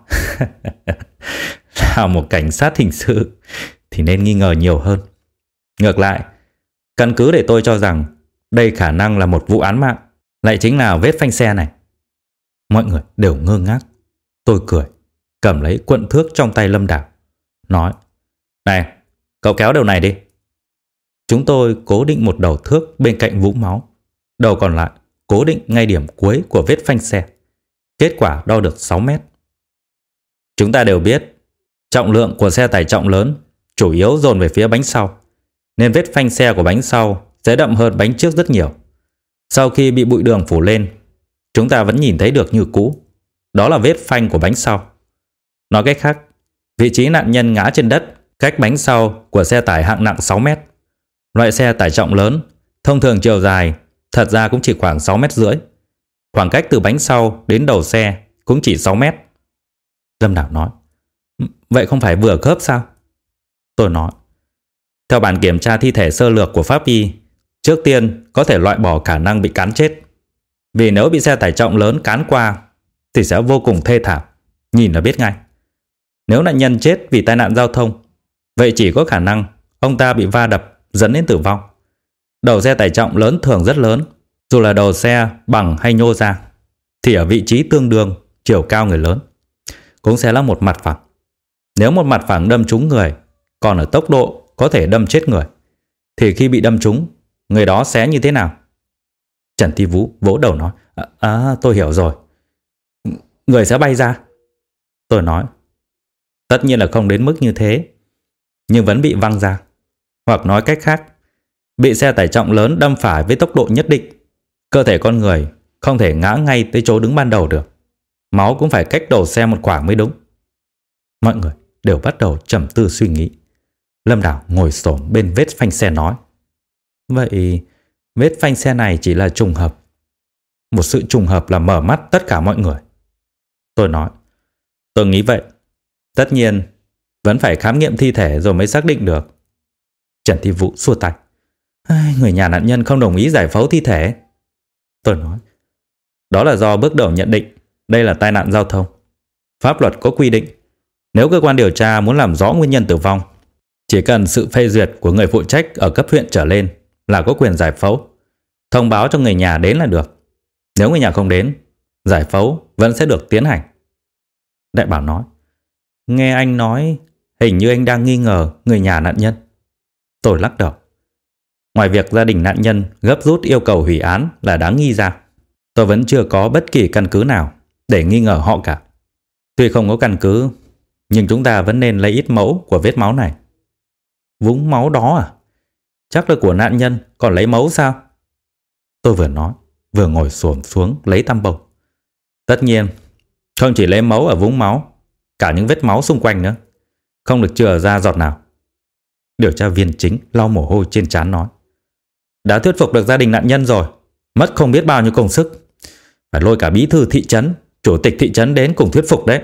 là một cảnh sát hình sự thì nên nghi ngờ nhiều hơn. Ngược lại, căn cứ để tôi cho rằng đây khả năng là một vụ án mạng lại chính là vết phanh xe này. Mọi người đều ngơ ngác. Tôi cười, cầm lấy cuộn thước trong tay Lâm Đào, nói, này, cậu kéo đầu này đi. Chúng tôi cố định một đầu thước bên cạnh vũng máu, đầu còn lại cố định ngay điểm cuối của vết phanh xe. Kết quả đo được sáu mét. Chúng ta đều biết trọng lượng của xe tải trọng lớn chủ yếu dồn về phía bánh sau, nên vết phanh xe của bánh sau sẽ đậm hơn bánh trước rất nhiều. Sau khi bị bụi đường phủ lên, chúng ta vẫn nhìn thấy được như cũ. Đó là vết phanh của bánh sau. Nói cách khác, vị trí nạn nhân ngã trên đất cách bánh sau của xe tải hạng nặng sáu mét. Loại xe tải trọng lớn thông thường chiều dài thật ra cũng chỉ khoảng sáu mét rưỡi. Khoảng cách từ bánh sau đến đầu xe cũng chỉ sáu mét. Lâm Đào nói, vậy không phải vừa khớp sao? Tôi nói, theo bản kiểm tra thi thể sơ lược của pháp y, trước tiên có thể loại bỏ khả năng bị cán chết. Vì nếu bị xe tải trọng lớn cán qua thì sẽ vô cùng thê thảm, nhìn là biết ngay. Nếu nạn nhân chết vì tai nạn giao thông, vậy chỉ có khả năng ông ta bị va đập dẫn đến tử vong. Đầu xe tải trọng lớn thường rất lớn, dù là đầu xe bằng hay nhô ra, thì ở vị trí tương đương chiều cao người lớn cũng sẽ là một mặt phẳng. Nếu một mặt phẳng đâm trúng người, còn ở tốc độ có thể đâm chết người, thì khi bị đâm trúng, người đó sẽ như thế nào? Trần Thi Vũ vỗ đầu nói, À, à tôi hiểu rồi. Người sẽ bay ra. Tôi nói, tất nhiên là không đến mức như thế. nhưng vẫn bị văng ra. Hoặc nói cách khác, bị xe tải trọng lớn đâm phải với tốc độ nhất định. Cơ thể con người không thể ngã ngay tới chỗ đứng ban đầu được. Máu cũng phải cách đầu xe một khoảng mới đúng. Mọi người đều bắt đầu trầm tư suy nghĩ. Lâm Đảo ngồi xổm bên vết phanh xe nói: Vậy vết phanh xe này chỉ là trùng hợp. Một sự trùng hợp là mở mắt tất cả mọi người. Tôi nói: Tôi nghĩ vậy. Tất nhiên vẫn phải khám nghiệm thi thể rồi mới xác định được. Trần Thi Vũ xua tay: Người nhà nạn nhân không đồng ý giải phẫu thi thể. Tôi nói: Đó là do bước đầu nhận định đây là tai nạn giao thông. Pháp luật có quy định, nếu cơ quan điều tra muốn làm rõ nguyên nhân tử vong, chỉ cần sự phê duyệt của người phụ trách ở cấp huyện trở lên là có quyền giải phẫu. Thông báo cho người nhà đến là được. Nếu người nhà không đến, giải phẫu vẫn sẽ được tiến hành. Đại Bảo nói: Nghe anh nói, hình như anh đang nghi ngờ người nhà nạn nhân. Tôi lắc đầu: Ngoài việc gia đình nạn nhân gấp rút yêu cầu hủy án là đáng nghi ra, tôi vẫn chưa có bất kỳ căn cứ nào để nghi ngờ họ cả. Tuy không có căn cứ, nhưng chúng ta vẫn nên lấy ít mẫu của vết máu này. Vũng máu đó à? Chắc là của nạn nhân, còn lấy mẫu sao? Tôi vừa nói, vừa ngồi xổm xuống lấy tăm bầu. Tất nhiên, không chỉ lấy mẫu ở vũng máu, cả những vết máu xung quanh nữa. Không được chừa ra giọt nào. Điều tra viên chính lau mồ hôi trên trán nói: Đã thuyết phục được gia đình nạn nhân rồi. Mất không biết bao nhiêu công sức. Phải lôi cả bí thư thị trấn, chủ tịch thị trấn đến cùng thuyết phục đấy.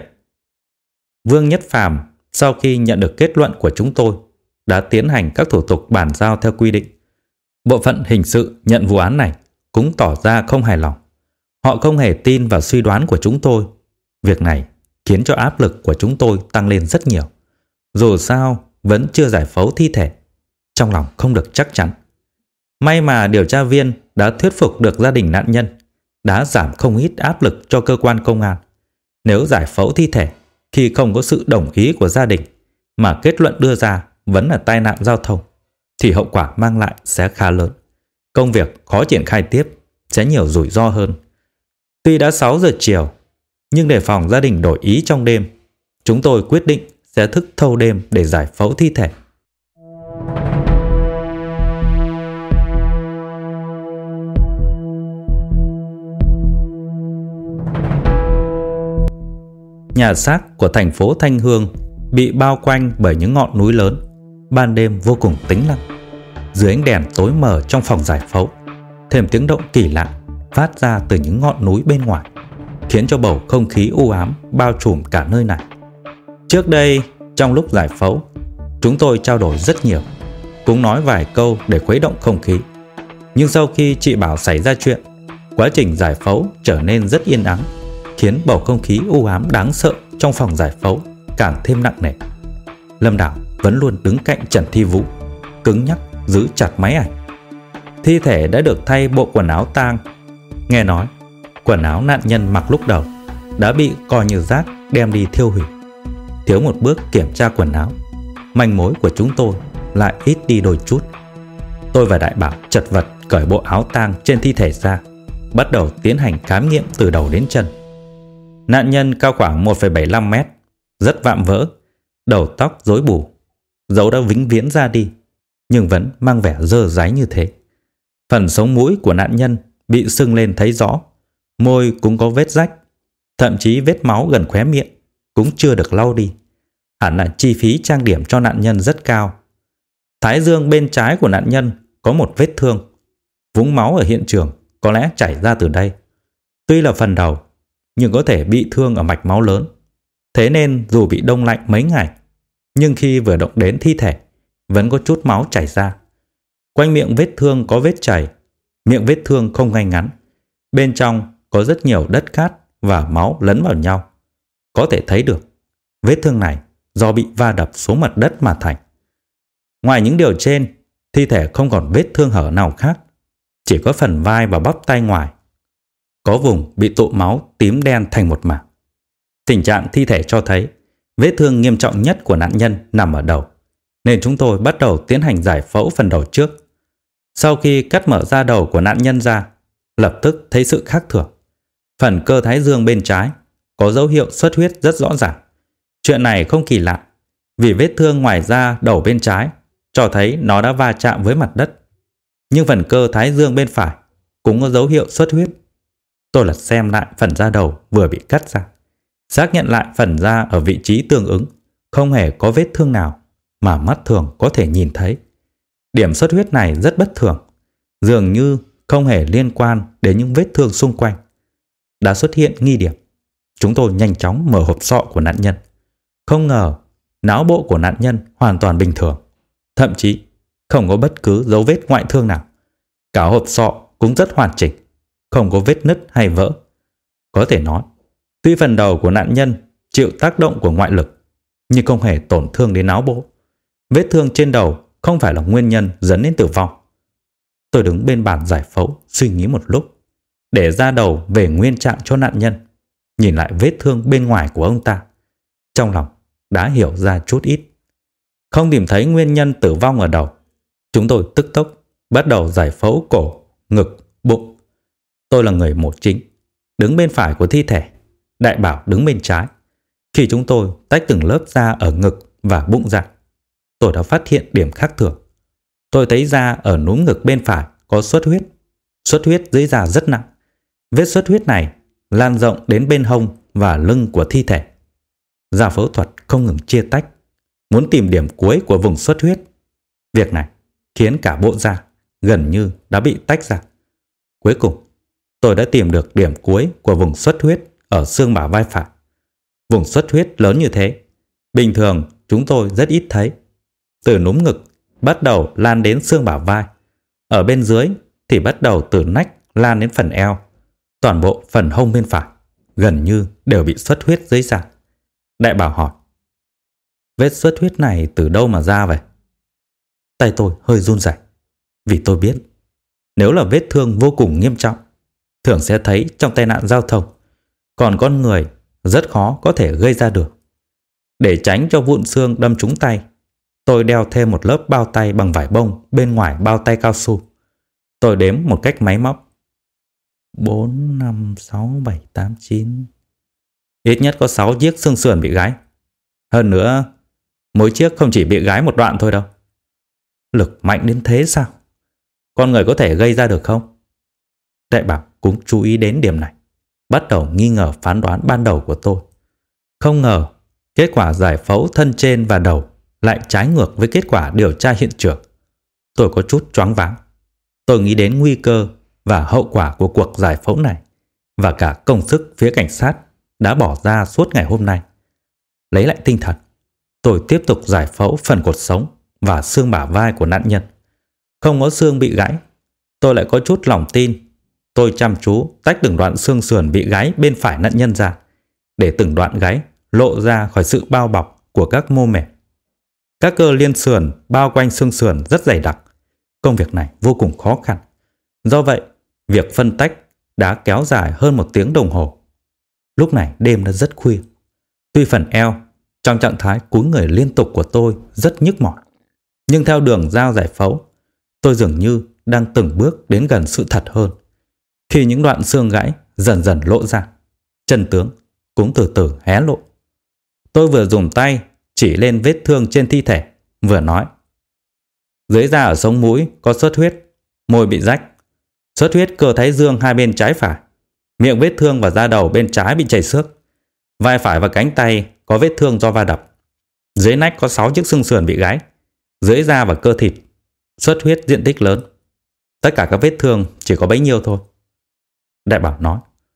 Vương Nhất Phàm sau khi nhận được kết luận của chúng tôi đã tiến hành các thủ tục bàn giao theo quy định. Bộ phận hình sự nhận vụ án này cũng tỏ ra không hài lòng. Họ không hề tin vào suy đoán của chúng tôi. Việc này khiến cho áp lực của chúng tôi tăng lên rất nhiều. Dù sao vẫn chưa giải phẫu thi thể, trong lòng không được chắc chắn. May mà điều tra viên đã thuyết phục được gia đình nạn nhân, đã giảm không ít áp lực cho cơ quan công an. Nếu giải phẫu thi thể khi không có sự đồng ý của gia đình, mà kết luận đưa ra vẫn là tai nạn giao thông, thì hậu quả mang lại sẽ khá lớn. Công việc khó triển khai tiếp, sẽ nhiều rủi ro hơn. Tuy đã sáu giờ chiều, nhưng để phòng gia đình đổi ý trong đêm, chúng tôi quyết định sẽ thức thâu đêm để giải phẫu thi thể. Nhà xác của thành phố Thanh Hương bị bao quanh bởi những ngọn núi lớn, ban đêm vô cùng tĩnh lặng. Dưới ánh đèn tối mờ trong phòng giải phẫu, thêm tiếng động kỳ lạ phát ra từ những ngọn núi bên ngoài, khiến cho bầu không khí u ám bao trùm cả nơi này. Trước đây, trong lúc giải phẫu, chúng tôi trao đổi rất nhiều, cũng nói vài câu để khuấy động không khí. Nhưng sau khi chị Bảo xảy ra chuyện, quá trình giải phẫu trở nên rất yên ắng, khiến bầu không khí u ám đáng sợ trong phòng giải phẫu càng thêm nặng nề. Lâm Đảo vẫn luôn đứng cạnh Trần Thi Vũ, cứng nhắc giữ chặt máy ảnh. Thi thể đã được thay bộ quần áo tang. Nghe nói quần áo nạn nhân mặc lúc đầu đã bị coi như rác đem đi thiêu hủy. Thiếu một bước kiểm tra quần áo, manh mối của chúng tôi lại ít đi đôi chút. Tôi và Đại Bảo chật vật cởi bộ áo tang trên thi thể ra, bắt đầu tiến hành khám nghiệm từ đầu đến chân. Nạn nhân cao khoảng một phẩy bảy lăm mét, rất vạm vỡ, đầu tóc rối bù, dấu đã vĩnh viễn ra đi, nhưng vẫn mang vẻ dơ dáy như thế. Phần sống mũi của nạn nhân bị sưng lên thấy rõ, môi cũng có vết rách, thậm chí vết máu gần khóe miệng cũng chưa được lau đi. Hẳn là chi phí trang điểm cho nạn nhân rất cao. Thái dương bên trái của nạn nhân có một vết thương, vũng máu ở hiện trường có lẽ chảy ra từ đây. Tuy là phần đầu, nhưng có thể bị thương ở mạch máu lớn. Thế nên dù bị đông lạnh mấy ngày, nhưng khi vừa động đến thi thể, vẫn có chút máu chảy ra. Quanh miệng vết thương có vết chảy, miệng vết thương không ngay ngắn. Bên trong có rất nhiều đất cát và máu lẫn vào nhau. Có thể thấy được, vết thương này do bị va đập xuống mặt đất mà thành. Ngoài những điều trên, thi thể không còn vết thương hở nào khác, chỉ có phần vai và bắp tay ngoài. Có vùng bị tụ máu tím đen thành một mảng. Tình trạng thi thể cho thấy vết thương nghiêm trọng nhất của nạn nhân nằm ở đầu, nên chúng tôi bắt đầu tiến hành giải phẫu phần đầu trước. Sau khi cắt mở da đầu của nạn nhân ra, lập tức thấy sự khác thường. Phần cơ thái dương bên trái có dấu hiệu xuất huyết rất rõ ràng. Chuyện này không kỳ lạ, vì vết thương ngoài da đầu bên trái cho thấy nó đã va chạm với mặt đất. Nhưng phần cơ thái dương bên phải cũng có dấu hiệu xuất huyết. Tôi lật xem lại phần da đầu vừa bị cắt ra, xác nhận lại phần da ở vị trí tương ứng không hề có vết thương nào mà mắt thường có thể nhìn thấy. Điểm xuất huyết này rất bất thường, dường như không hề liên quan đến những vết thương xung quanh. Đã xuất hiện nghi điểm. Chúng tôi nhanh chóng mở hộp sọ của nạn nhân. Không ngờ não bộ của nạn nhân hoàn toàn bình thường, thậm chí không có bất cứ dấu vết ngoại thương nào. Cả hộp sọ cũng rất hoàn chỉnh, không có vết nứt hay vỡ. Có thể nói, tuy phần đầu của nạn nhân chịu tác động của ngoại lực, nhưng không hề tổn thương đến não bộ. Vết thương trên đầu không phải là nguyên nhân dẫn đến tử vong. Tôi đứng bên bàn giải phẫu suy nghĩ một lúc, để da đầu về nguyên trạng cho nạn nhân, nhìn lại vết thương bên ngoài của ông ta. Trong lòng đã hiểu ra chút ít. Không tìm thấy nguyên nhân tử vong ở đầu, chúng tôi tức tốc bắt đầu giải phẫu cổ, ngực, bụng. Tôi là người mổ chính, đứng bên phải của thi thể, Đại Bảo đứng bên trái. Khi chúng tôi tách từng lớp da ở ngực và bụng ra, tôi đã phát hiện điểm khác thường. Tôi thấy da ở núm ngực bên phải có xuất huyết. Xuất huyết dưới da rất nặng. Vết xuất huyết này lan rộng đến bên hông và lưng của thi thể. Da phẫu thuật không ngừng chia tách, muốn tìm điểm cuối của vùng xuất huyết. Việc này khiến cả bộ da gần như đã bị tách ra. Cuối cùng, tôi đã tìm được điểm cuối của vùng xuất huyết ở xương bả vai phải. Vùng xuất huyết lớn như thế, bình thường chúng tôi rất ít thấy. Từ núm ngực bắt đầu lan đến xương bả vai. Ở bên dưới thì bắt đầu từ nách lan đến phần eo. Toàn bộ phần hông bên phải gần như đều bị xuất huyết dưới da. Đại Bảo hỏi, vết xuất huyết này từ đâu mà ra vậy? Tay tôi hơi run rẩy, vì tôi biết nếu là vết thương vô cùng nghiêm trọng, thường sẽ thấy trong tai nạn giao thông, còn con người rất khó có thể gây ra được. Để tránh cho vụn xương đâm trúng tay, tôi đeo thêm một lớp bao tay bằng vải bông bên ngoài bao tay cao su. Tôi đếm một cách máy móc. bốn, năm, sáu, bảy, tám, chín. Ít nhất có sáu chiếc xương sườn bị gãy. Hơn nữa, mỗi chiếc không chỉ bị gãy một đoạn thôi đâu. Lực mạnh đến thế sao? Con người có thể gây ra được không? Đại Bảo cũng chú ý đến điểm này, bắt đầu nghi ngờ phán đoán ban đầu của tôi. Không ngờ kết quả giải phẫu thân trên và đầu lại trái ngược với kết quả điều tra hiện trường. Tôi có chút choáng váng. Tôi nghĩ đến nguy cơ và hậu quả của cuộc giải phẫu này, và cả công sức phía cảnh sát đã bỏ ra suốt ngày hôm nay. Lấy lại tinh thần, tôi tiếp tục giải phẫu phần cột sống và xương bả vai của nạn nhân. Không có xương bị gãy, tôi lại có chút lòng tin. Tôi chăm chú tách từng đoạn xương sườn bị gãy bên phải nạn nhân ra, để từng đoạn gãy lộ ra khỏi sự bao bọc của các mô mềm. Các cơ liên sườn bao quanh xương sườn rất dày đặc. Công việc này vô cùng khó khăn. Do vậy, việc phân tách đã kéo dài hơn một tiếng đồng hồ. Lúc này đêm đã rất khuya. Tuy phần eo, trong trạng thái cúi người liên tục của tôi rất nhức mỏi, nhưng theo đường dao giải phẫu, tôi dường như đang từng bước đến gần sự thật hơn. Khi những đoạn xương gãy dần dần lộ ra, chân tướng cũng từ từ hé lộ. Tôi vừa dùng tay chỉ lên vết thương trên thi thể, vừa nói, dưới da ở sống mũi có xuất huyết, môi bị rách, xuất huyết cơ thái dương hai bên trái phải, miệng vết thương và da đầu bên trái bị chảy xước, vai phải và cánh tay có vết thương do va đập, dưới nách có sáu chiếc xương sườn bị gãy, dưới da và cơ thịt xuất huyết diện tích lớn. Tất cả các vết thương chỉ có bấy nhiêu thôi. Đại Bảo nói,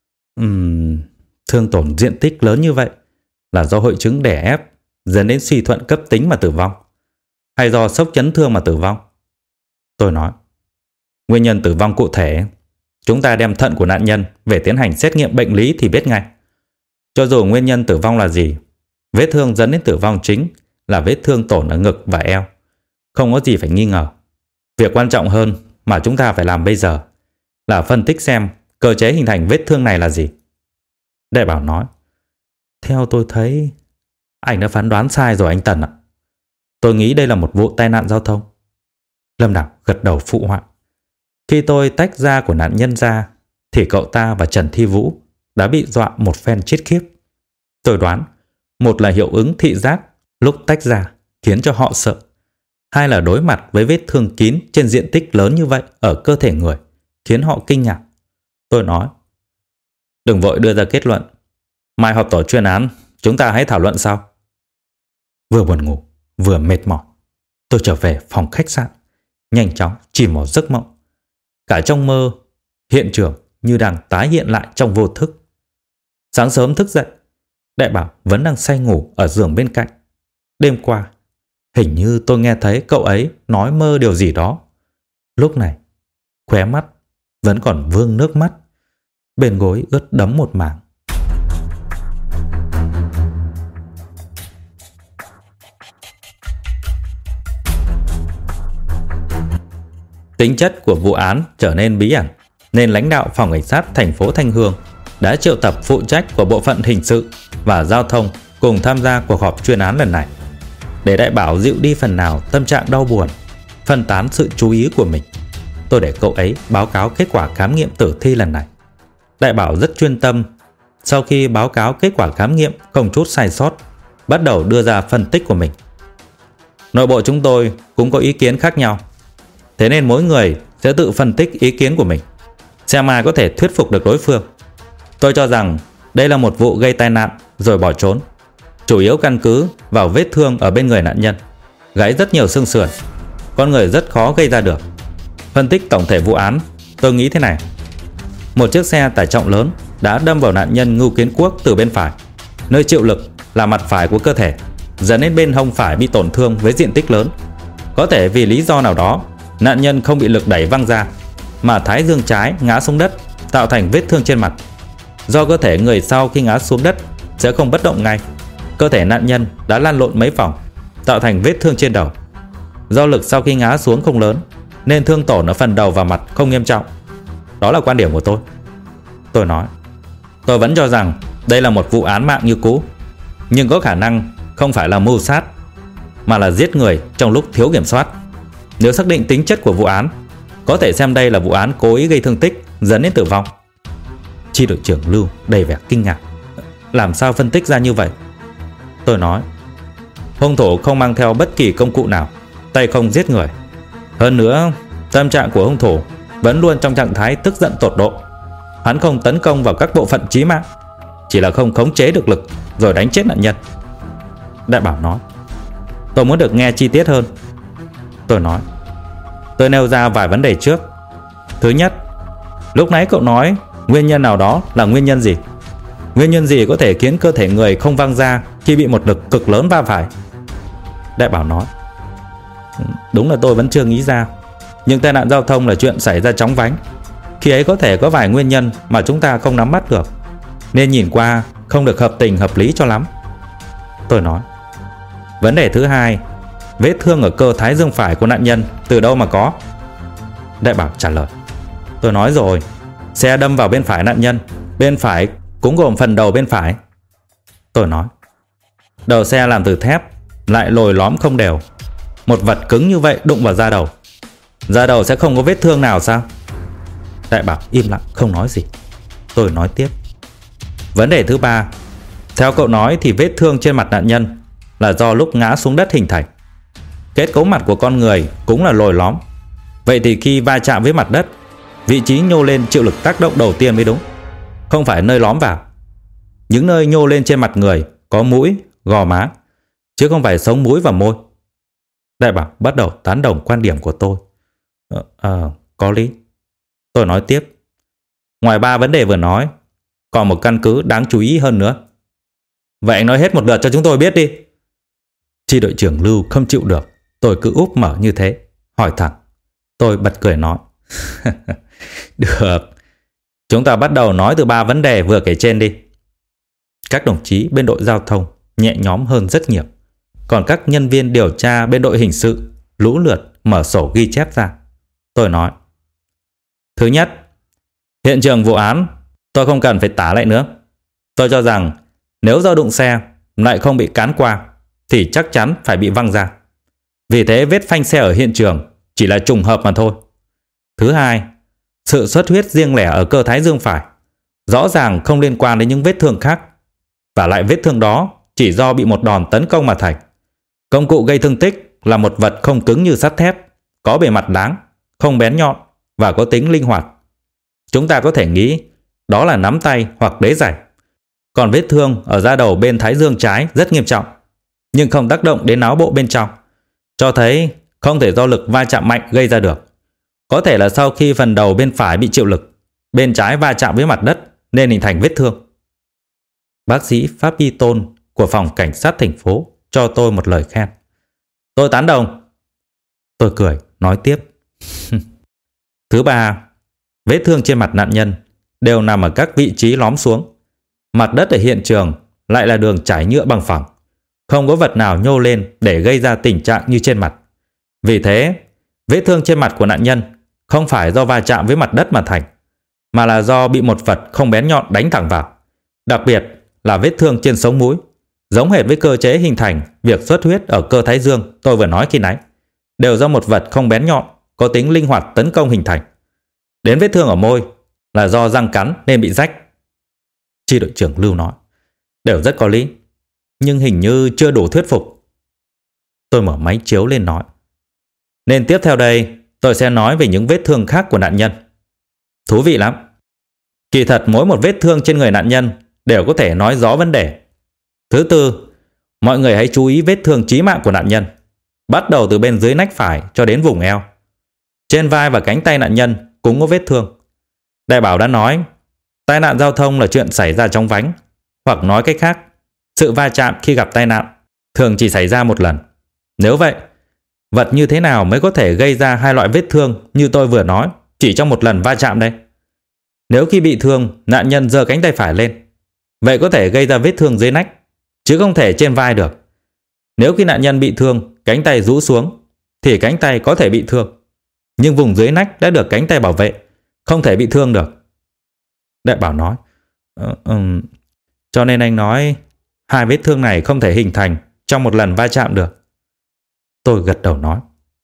um, thương tổn diện tích lớn như vậy là do hội chứng đè ép dẫn đến suy thuận cấp tính mà tử vong, hay do sốc chấn thương mà tử vong? Tôi nói, nguyên nhân tử vong cụ thể, chúng ta đem thận của nạn nhân về tiến hành xét nghiệm bệnh lý thì biết ngay. Cho dù nguyên nhân tử vong là gì, vết thương dẫn đến tử vong chính là vết thương tổn ở ngực và eo. Không có gì phải nghi ngờ. Việc quan trọng hơn mà chúng ta phải làm bây giờ là phân tích xem cơ chế hình thành vết thương này là gì. Đại Bảo nói, theo tôi thấy, anh đã phán đoán sai rồi anh Tần ạ. Tôi nghĩ đây là một vụ tai nạn giao thông. Lâm Đảo gật đầu phụ họa. Khi tôi tách da của nạn nhân ra, thì cậu ta và Trần Thi Vũ đã bị dọa một phen chết khiếp. Tôi đoán, một là hiệu ứng thị giác lúc tách da, khiến cho họ sợ. Hai là đối mặt với vết thương kín trên diện tích lớn như vậy ở cơ thể người, khiến họ kinh ngạc. Tôi nói, đừng vội đưa ra kết luận. Mai họp tổ chuyên án, chúng ta hãy thảo luận sau. Vừa buồn ngủ, vừa mệt mỏi, tôi trở về phòng khách sạn, nhanh chóng chìm vào giấc mộng. Cả trong mơ, hiện trường như đang tái hiện lại trong vô thức. Sáng sớm thức dậy, Đại Bảo vẫn đang say ngủ ở giường bên cạnh. Đêm qua, hình như tôi nghe thấy cậu ấy nói mơ điều gì đó. Lúc này, khóe mắt vẫn còn vương nước mắt, bên gối ướt đẫm một mảng. Tính chất của vụ án trở nên bí ẩn, nên lãnh đạo phòng cảnh sát thành phố Thanh Hương đã triệu tập phụ trách của bộ phận hình sự và giao thông cùng tham gia cuộc họp chuyên án lần này. Để Đại Bảo dịu đi phần nào tâm trạng đau buồn, phân tán sự chú ý của mình, tôi để cậu ấy báo cáo kết quả khám nghiệm tử thi lần này. Đại Bảo rất chuyên tâm. Sau khi báo cáo kết quả khám nghiệm không chút sai sót, bắt đầu đưa ra phân tích của mình. Nội bộ chúng tôi cũng có ý kiến khác nhau, thế nên mỗi người sẽ tự phân tích ý kiến của mình, xem ai có thể thuyết phục được đối phương. Tôi cho rằng đây là một vụ gây tai nạn rồi bỏ trốn, chủ yếu căn cứ vào vết thương ở bên người nạn nhân, gãy rất nhiều xương sườn, con người rất khó gây ra được. Phân tích tổng thể vụ án, tôi nghĩ thế này. Một chiếc xe tải trọng lớn đã đâm vào nạn nhân Ngưu Kiến Quốc từ bên phải, nơi chịu lực là mặt phải của cơ thể, dẫn đến bên hông phải bị tổn thương với diện tích lớn. Có thể vì lý do nào đó, nạn nhân không bị lực đẩy văng ra, mà thái dương trái ngã xuống đất, tạo thành vết thương trên mặt. Do cơ thể người sau khi ngã xuống đất sẽ không bất động ngay, cơ thể nạn nhân đã lăn lộn mấy vòng, tạo thành vết thương trên đầu. Do lực sau khi ngã xuống không lớn, nên thương tổn ở phần đầu và mặt không nghiêm trọng. Đó là quan điểm của tôi. Tôi nói, tôi vẫn cho rằng đây là một vụ án mạng như cũ, nhưng có khả năng không phải là mưu sát, mà là giết người trong lúc thiếu kiểm soát. Nếu xác định tính chất của vụ án, có thể xem đây là vụ án cố ý gây thương tích dẫn đến tử vong. Chi đội trưởng Lưu đầy vẻ kinh ngạc. Làm sao phân tích ra như vậy? Tôi nói, hung thủ không mang theo bất kỳ công cụ nào, tay không giết người. Hơn nữa, tâm trạng của hung thủ vẫn luôn trong trạng thái tức giận tột độ. Hắn không tấn công vào các bộ phận chí mạng, chỉ là không khống chế được lực rồi đánh chết nạn nhân. Đại Bảo nói, tôi muốn được nghe chi tiết hơn. Tôi nói, tôi nêu ra vài vấn đề trước. Thứ nhất, lúc nãy cậu nói nguyên nhân nào đó là nguyên nhân gì? Nguyên nhân gì có thể khiến cơ thể người không văng ra khi bị một lực cực lớn va phải? Đại Bảo nói, đúng là tôi vẫn chưa nghĩ ra, nhưng tai nạn giao thông là chuyện xảy ra chóng vánh. Khi ấy có thể có vài nguyên nhân mà chúng ta không nắm bắt được, nên nhìn qua không được hợp tình hợp lý cho lắm. Tôi nói, vấn đề thứ hai, vết thương ở cơ thái dương phải của nạn nhân từ đâu mà có? Đại Bảo trả lời, tôi nói rồi, xe đâm vào bên phải nạn nhân, bên phải cũng gồm phần đầu bên phải. Tôi nói, đầu xe làm từ thép, lại lồi lõm không đều. Một vật cứng như vậy đụng vào da đầu, da đầu sẽ không có vết thương nào sao? Đại Bảo im lặng không nói gì. Tôi nói tiếp, vấn đề thứ ba, theo cậu nói thì vết thương trên mặt nạn nhân là do lúc ngã xuống đất hình thành. Kết cấu mặt của con người cũng là lồi lõm. Vậy thì khi va chạm với mặt đất, vị trí nhô lên chịu lực tác động đầu tiên mới đúng, không phải nơi lõm vào. Những nơi nhô lên trên mặt người có mũi, gò má, chứ không phải sống mũi và môi. Đại Bảo bắt đầu tán đồng quan điểm của tôi. Ờ, à, có lý. Tôi nói tiếp, ngoài ba vấn đề vừa nói, còn một căn cứ đáng chú ý hơn nữa. Vậy anh nói hết một lượt cho chúng tôi biết đi. Chi đội trưởng Lưu không chịu được tôi cứ úp mở như thế, hỏi thẳng. Tôi bật cười nói, được, chúng ta bắt đầu nói từ ba vấn đề vừa kể trên đi. Các đồng chí bên đội giao thông nhẹ nhõm hơn rất nhiều, còn các nhân viên điều tra bên đội hình sự lũ lượt mở sổ ghi chép ra. Tôi nói, thứ nhất, hiện trường vụ án tôi không cần phải tả lại nữa. Tôi cho rằng nếu do đụng xe lại không bị cán qua thì chắc chắn phải bị văng ra. Vì thế vết phanh xe ở hiện trường chỉ là trùng hợp mà thôi. Thứ hai, sự xuất huyết riêng lẻ ở cơ thái dương phải rõ ràng không liên quan đến những vết thương khác, và lại vết thương đó chỉ do bị một đòn tấn công mà thành, Công cụ gây thương tích là một vật không cứng như sắt thép, có bề mặt đáng, không bén nhọn và có tính linh hoạt. Chúng ta có thể nghĩ đó là nắm tay hoặc đế giày. Còn vết thương ở da đầu bên thái dương trái rất nghiêm trọng, nhưng không tác động đến não bộ bên trong, cho thấy không thể do lực va chạm mạnh gây ra được. Có thể là sau khi phần đầu bên phải bị chịu lực, bên trái va chạm với mặt đất nên hình thành vết thương. Bác sĩ Pháp Y Tôn của phòng cảnh sát thành phố cho tôi một lời khen. Tôi tán đồng. Tôi cười, nói tiếp. Thứ ba, vết thương trên mặt nạn nhân đều nằm ở các vị trí lõm xuống. Mặt đất ở hiện trường lại là đường trải nhựa bằng phẳng, không có vật nào nhô lên để gây ra tình trạng như trên mặt. Vì thế, vết thương trên mặt của nạn nhân không phải do va chạm với mặt đất mà thành, mà là do bị một vật không bén nhọn đánh thẳng vào. Đặc biệt là vết thương trên sống mũi, giống hệt với cơ chế hình thành việc xuất huyết ở cơ thái dương tôi vừa nói khi nãy, đều do một vật không bén nhọn có tính linh hoạt tấn công hình thành. Đến vết thương ở môi là do răng cắn nên bị rách. Chi đội trưởng Lưu nói. Đều rất có lý, nhưng hình như chưa đủ thuyết phục. Tôi mở máy chiếu lên nói. Nên tiếp theo đây tôi sẽ nói về những vết thương khác của nạn nhân. Thú vị lắm. Kỳ thật mỗi một vết thương trên người nạn nhân đều có thể nói rõ vấn đề. Thứ tư, mọi người hãy chú ý vết thương chí mạng của nạn nhân, bắt đầu từ bên dưới nách phải cho đến vùng eo. Trên vai và cánh tay nạn nhân cũng có vết thương. Đại bảo đã nói, tai nạn giao thông là chuyện xảy ra chóng vánh, hoặc nói cách khác, sự va chạm khi gặp tai nạn thường chỉ xảy ra một lần. Nếu vậy, vật như thế nào mới có thể gây ra hai loại vết thương như tôi vừa nói chỉ trong một lần va chạm đây? Nếu khi bị thương, nạn nhân giơ cánh tay phải lên, vậy có thể gây ra vết thương dưới nách, chứ không thể trên vai được. Nếu khi nạn nhân bị thương, cánh tay rũ xuống, thì cánh tay có thể bị thương, nhưng vùng dưới nách đã được cánh tay bảo vệ, không thể bị thương được. Đại bảo nói, ờ, um, cho nên anh nói hai vết thương này không thể hình thành trong một lần va chạm được. Tôi gật đầu nói.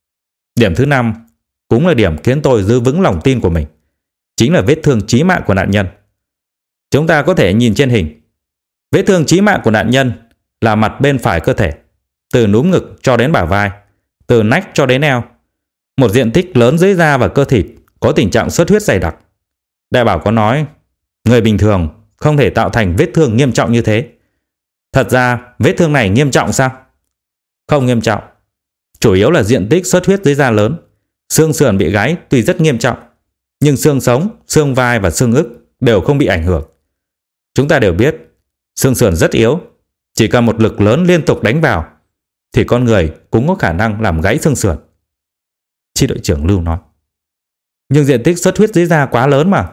Điểm thứ năm cũng là điểm khiến tôi giữ vững lòng tin của mình, chính là vết thương chí mạng của nạn nhân. Chúng ta có thể nhìn trên hình. Vết thương chí mạng của nạn nhân là mặt bên phải cơ thể, từ núm ngực cho đến bả vai, từ nách cho đến eo. Một diện tích lớn dưới da và cơ thịt có tình trạng xuất huyết dày đặc. Đại bảo có nói, người bình thường không thể tạo thành vết thương nghiêm trọng như thế. Thật ra vết thương này nghiêm trọng sao? Không nghiêm trọng. Chủ yếu là diện tích xuất huyết dưới da lớn. Xương sườn bị gãy tuy rất nghiêm trọng, nhưng xương sống, xương vai và xương ức đều không bị ảnh hưởng. Chúng ta đều biết, xương sườn rất yếu, chỉ cần một lực lớn liên tục đánh vào thì con người cũng có khả năng làm gãy xương sườn. Chi đội trưởng Lưu nói. Nhưng diện tích xuất huyết dưới da quá lớn mà.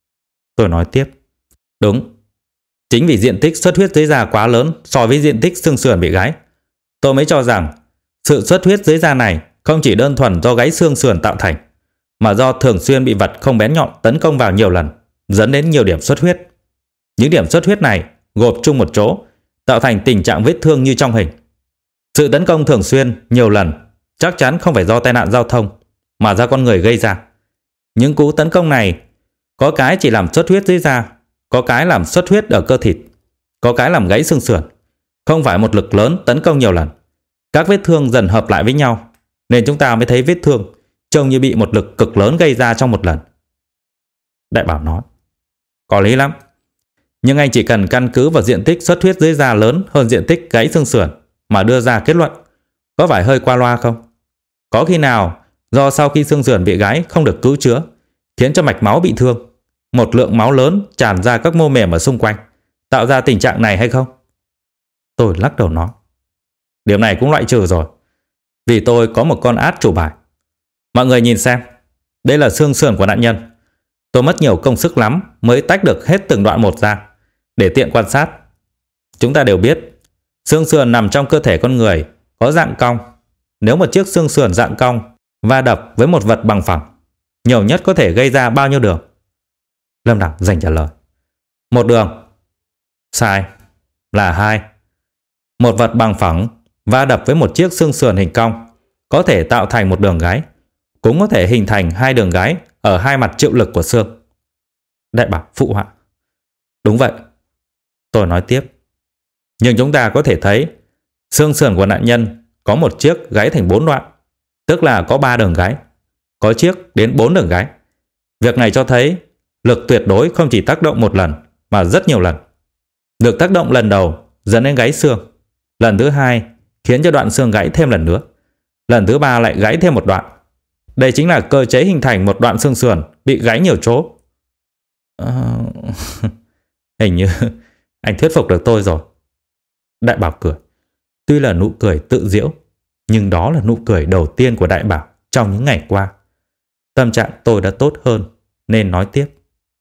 Tôi nói tiếp. Đúng. Chính vì diện tích xuất huyết dưới da quá lớn so với diện tích xương sườn bị gãy, tôi mới cho rằng sự xuất huyết dưới da này không chỉ đơn thuần do gãy xương sườn tạo thành, mà do thường xuyên bị vật không bén nhọn tấn công vào nhiều lần, dẫn đến nhiều điểm xuất huyết. Những điểm xuất huyết này gộp chung một chỗ, tạo thành tình trạng vết thương như trong hình. Sự tấn công thường xuyên, nhiều lần, chắc chắn không phải do tai nạn giao thông, mà do con người gây ra. Những cú tấn công này, có cái chỉ làm xuất huyết dưới da, có cái làm xuất huyết ở cơ thịt, có cái làm gãy xương sườn. Không phải một lực lớn tấn công nhiều lần. Các vết thương dần hợp lại với nhau, nên chúng ta mới thấy vết thương trông như bị một lực cực lớn gây ra trong một lần. Đại bảo nói, có lý lắm. Nhưng anh chỉ cần căn cứ vào diện tích xuất huyết dưới da lớn hơn diện tích gãy xương sườn mà đưa ra kết luận, có phải hơi qua loa không? Có khi nào do sau khi xương sườn bị gãy không được cứu chữa, khiến cho mạch máu bị thương, một lượng máu lớn tràn ra các mô mềm ở xung quanh, tạo ra tình trạng này hay không? Tôi lắc đầu nói, điểm này cũng loại trừ rồi, vì tôi có một con át chủ bài. Mọi người nhìn xem, đây là xương sườn của nạn nhân. Tôi mất nhiều công sức lắm mới tách được hết từng đoạn một ra, để tiện quan sát. Chúng ta đều biết, xương sườn nằm trong cơ thể con người có dạng cong. Nếu một chiếc xương sườn dạng cong va đập với một vật bằng phẳng, nhiều nhất có thể gây ra bao nhiêu đường? Lâm Đẳng dành trả lời, một đường. Sai, là hai. Một vật bằng phẳng va đập với một chiếc xương sườn hình cong có thể tạo thành một đường gãy, cũng có thể hình thành hai đường gãy ở hai mặt chịu lực của xương. Đại bảo phụ họa, đúng vậy. Tôi nói tiếp, nhưng chúng ta có thể thấy xương sườn của nạn nhân có một chiếc gãy thành bốn đoạn, tức là có ba đường gãy, có chiếc đến bốn đường gãy. Việc này cho thấy lực tuyệt đối không chỉ tác động một lần mà rất nhiều lần. Lực tác động lần đầu dẫn đến gãy xương, lần thứ hai khiến cho đoạn xương gãy thêm lần nữa, lần thứ ba lại gãy thêm một đoạn. Đây chính là cơ chế hình thành một đoạn xương sườn bị gãy nhiều chỗ. À... Hình như anh thuyết phục được tôi rồi. Đại Bảo cười. Tuy là nụ cười tự giễu, nhưng đó là nụ cười đầu tiên của Đại Bảo trong những ngày qua. Tâm trạng tôi đã tốt hơn nên nói tiếp.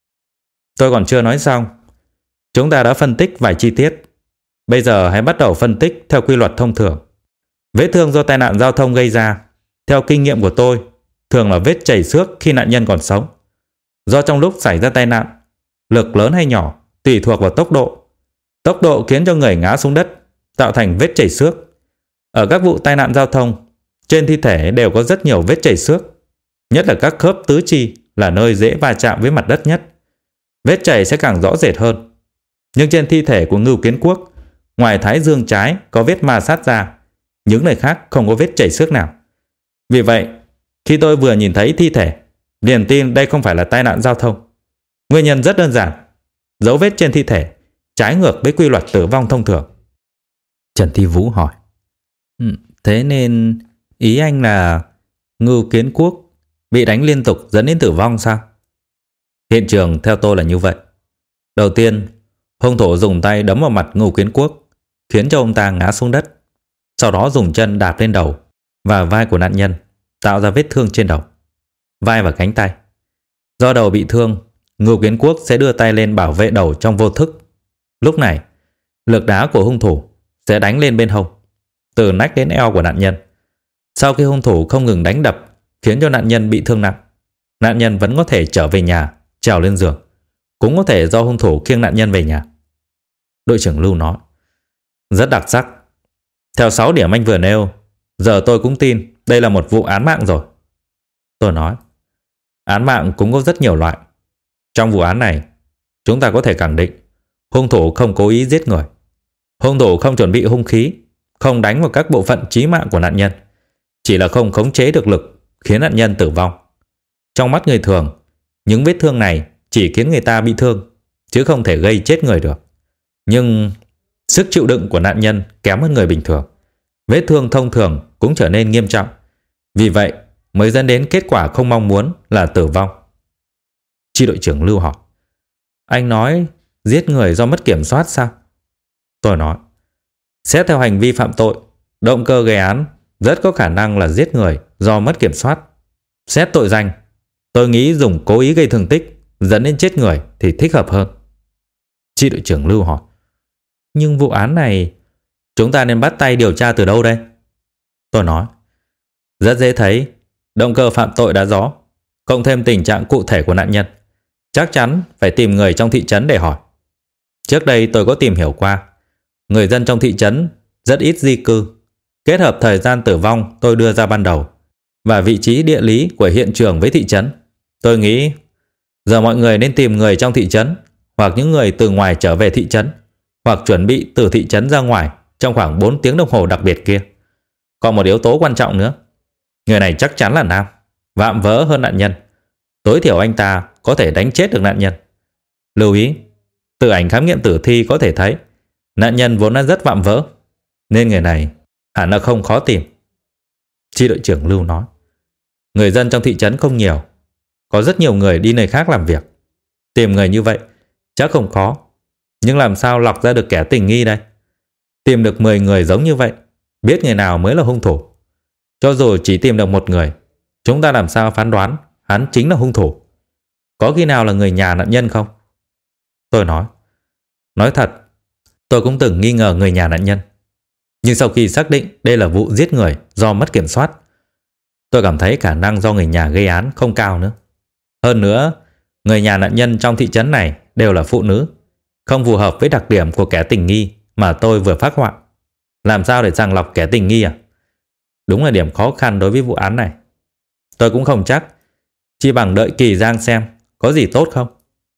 Tôi còn chưa nói xong. Chúng ta đã phân tích vài chi tiết. Bây giờ hãy bắt đầu phân tích theo quy luật thông thường. Vết thương do tai nạn giao thông gây ra, theo kinh nghiệm của tôi, thường là vết chảy xước khi nạn nhân còn sống. Do trong lúc xảy ra tai nạn, lực lớn hay nhỏ tùy thuộc vào tốc độ. Tốc độ khiến cho người ngã xuống đất, tạo thành vết chảy xước. Ở các vụ tai nạn giao thông, trên thi thể đều có rất nhiều vết chảy xước, nhất là các khớp tứ chi là nơi dễ va chạm với mặt đất nhất. Vết chảy sẽ càng rõ rệt hơn. Nhưng trên thi thể của Ngưu Kiến Quốc, ngoài thái dương trái có vết ma sát ra, những nơi khác không có vết chảy xước nào. Vì vậy, khi tôi vừa nhìn thấy thi thể, liền tin đây không phải là tai nạn giao thông. Nguyên nhân rất đơn giản. Dấu vết trên thi thể trái ngược với quy luật tử vong thông thường. Trần Thi Vũ hỏi. Ừ, thế nên ý anh là Ngưu Kiến Quốc bị đánh liên tục dẫn đến tử vong sao? Hiện trường theo tôi là như vậy. Đầu tiên, hung thủ dùng tay đấm vào mặt Ngưu Kiến Quốc, khiến cho ông ta ngã xuống đất. Sau đó dùng chân đạp lên đầu và vai của nạn nhân, tạo ra vết thương trên đầu, vai và cánh tay. Do đầu bị thương, Ngưu Kiến Quốc sẽ đưa tay lên bảo vệ đầu trong vô thức. Lúc này, lực đá của hung thủ sẽ đánh lên bên hông, từ nách đến eo của nạn nhân. Sau khi hung thủ không ngừng đánh đập, khiến cho nạn nhân bị thương nặng, nạn nhân vẫn có thể trở về nhà, trèo lên giường. Cũng có thể do hung thủ khiêng nạn nhân về nhà. Đội trưởng Lưu nói. Rất đặc sắc. Theo sáu điểm anh vừa nêu, giờ tôi cũng tin đây là một vụ án mạng rồi. Tôi nói. Án mạng cũng có rất nhiều loại. Trong vụ án này, chúng ta có thể khẳng định hung thủ không cố ý giết người. Hung thủ không chuẩn bị hung khí, không đánh vào các bộ phận chí mạng của nạn nhân, chỉ là không khống chế được lực khiến nạn nhân tử vong. Trong mắt người thường, những vết thương này chỉ khiến người ta bị thương, chứ không thể gây chết người được. Nhưng sức chịu đựng của nạn nhân kém hơn người bình thường. Vết thương thông thường cũng trở nên nghiêm trọng. Vì vậy mới dẫn đến kết quả không mong muốn là tử vong. Chi đội trưởng Lưu hỏi. Anh nói giết người do mất kiểm soát sao? Tôi nói. Xét theo hành vi phạm tội, động cơ gây án rất có khả năng là giết người do mất kiểm soát. Xét tội danh, tôi nghĩ dùng cố ý gây thương tích dẫn đến chết người thì thích hợp hơn. Chi đội trưởng Lưu hỏi. Nhưng vụ án này chúng ta nên bắt tay điều tra từ đâu đây? Tôi nói. Rất dễ thấy, động cơ phạm tội đã rõ, cộng thêm tình trạng cụ thể của nạn nhân, chắc chắn phải tìm người trong thị trấn để hỏi. Trước đây tôi có tìm hiểu qua, người dân trong thị trấn rất ít di cư. Kết hợp thời gian tử vong tôi đưa ra ban đầu và vị trí địa lý của hiện trường với thị trấn, tôi nghĩ giờ mọi người nên tìm người trong thị trấn, hoặc những người từ ngoài trở về thị trấn, hoặc chuẩn bị từ thị trấn ra ngoài trong khoảng bốn tiếng đồng hồ đặc biệt kia. Còn một yếu tố quan trọng nữa, người này chắc chắn là nam, vạm vỡ hơn nạn nhân. Tối thiểu anh ta có thể đánh chết được nạn nhân. Lưu ý, từ ảnh khám nghiệm tử thi có thể thấy nạn nhân vốn đã rất vạm vỡ, nên người này hẳn là không khó tìm. Chi đội trưởng Lưu nói. Người dân trong thị trấn không nhiều, có rất nhiều người đi nơi khác làm việc. Tìm người như vậy chắc không khó, nhưng làm sao lọc ra được kẻ tình nghi đây? Tìm được mười người giống như vậy, biết người nào mới là hung thủ. Cho dù chỉ tìm được một người, chúng ta làm sao phán đoán hắn chính là hung thủ? Có khi nào là người nhà nạn nhân không? Tôi nói. Nói thật, tôi cũng từng nghi ngờ người nhà nạn nhân. Nhưng sau khi xác định đây là vụ giết người do mất kiểm soát, tôi cảm thấy khả năng do người nhà gây án không cao nữa. Hơn nữa, người nhà nạn nhân trong thị trấn này đều là phụ nữ, không phù hợp với đặc điểm của kẻ tình nghi mà tôi vừa phác họa. Làm sao để sàng lọc kẻ tình nghi à? Đúng là điểm khó khăn đối với vụ án này. Tôi cũng không chắc, chỉ bằng đợi Kỳ Giang xem có gì tốt không.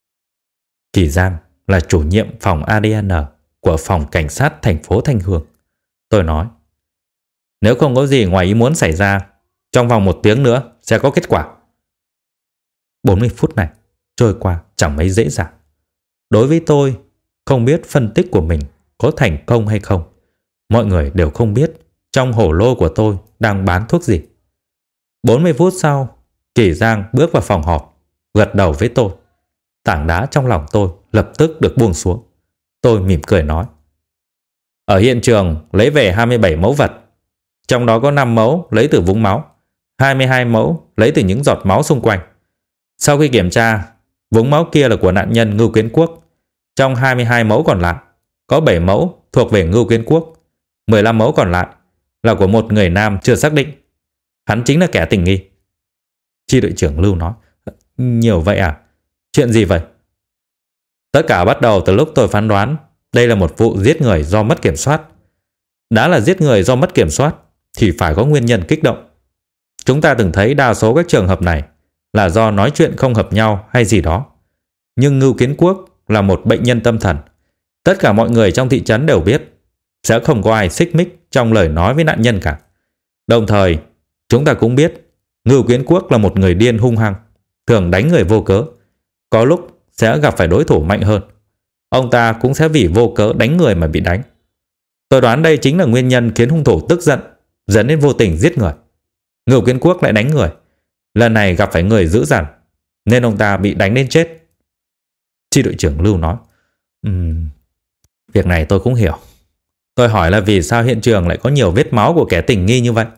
Kỳ Giang là chủ nhiệm phòng a đê en của phòng cảnh sát thành phố Thanh Hương. Tôi nói. Nếu không có gì ngoài ý muốn xảy ra, trong vòng một tiếng nữa sẽ có kết quả. bốn mươi phút này trôi qua chẳng mấy dễ dàng. Đối với tôi, không biết phân tích của mình có thành công hay không. Mọi người đều không biết trong hổ lô của tôi đang bán thuốc gì. bốn mươi phút sau, Kỳ Giang bước vào phòng họp, gật đầu với tôi. Tảng đá trong lòng tôi lập tức được buông xuống. Tôi mỉm cười nói: ở hiện trường lấy về hai mươi bảy mẫu vật, trong đó có năm mẫu lấy từ vũng máu, hai mươi hai mẫu lấy từ những giọt máu xung quanh. Sau khi kiểm tra, vũng máu kia là của nạn nhân Ngưu Kiến Quốc. Trong hai mươi hai mẫu còn lại, có bảy mẫu thuộc về Ngưu Kiến Quốc, mười lăm mẫu còn lại là của một người nam chưa xác định. Hắn chính là kẻ tình nghi. Chi đội trưởng Lưu nói: nhiều vậy à? Chuyện gì vậy? Tất cả bắt đầu từ lúc tôi phán đoán đây là một vụ giết người do mất kiểm soát. Đã là giết người do mất kiểm soát thì phải có nguyên nhân kích động. Chúng ta từng thấy đa số các trường hợp này là do nói chuyện không hợp nhau hay gì đó. Nhưng Ngưu Kiến Quốc là một bệnh nhân tâm thần. Tất cả mọi người trong thị trấn đều biết sẽ không có ai xích mích trong lời nói với nạn nhân cả. Đồng thời, chúng ta cũng biết Ngưu Kiến Quốc là một người điên hung hăng, thường đánh người vô cớ. Có lúc sẽ gặp phải đối thủ mạnh hơn, ông ta cũng sẽ vì vô cớ đánh người mà bị đánh. Tôi đoán đây chính là nguyên nhân khiến hung thủ tức giận, dẫn đến vô tình giết người. Ngưu Kiến Quốc lại đánh người. Lần này gặp phải người dữ dằn, nên ông ta bị đánh đến chết. Chi đội trưởng Lưu nói: uhm, việc này tôi cũng hiểu. Tôi hỏi là vì sao hiện trường lại có nhiều vết máu của kẻ tình nghi như vậy?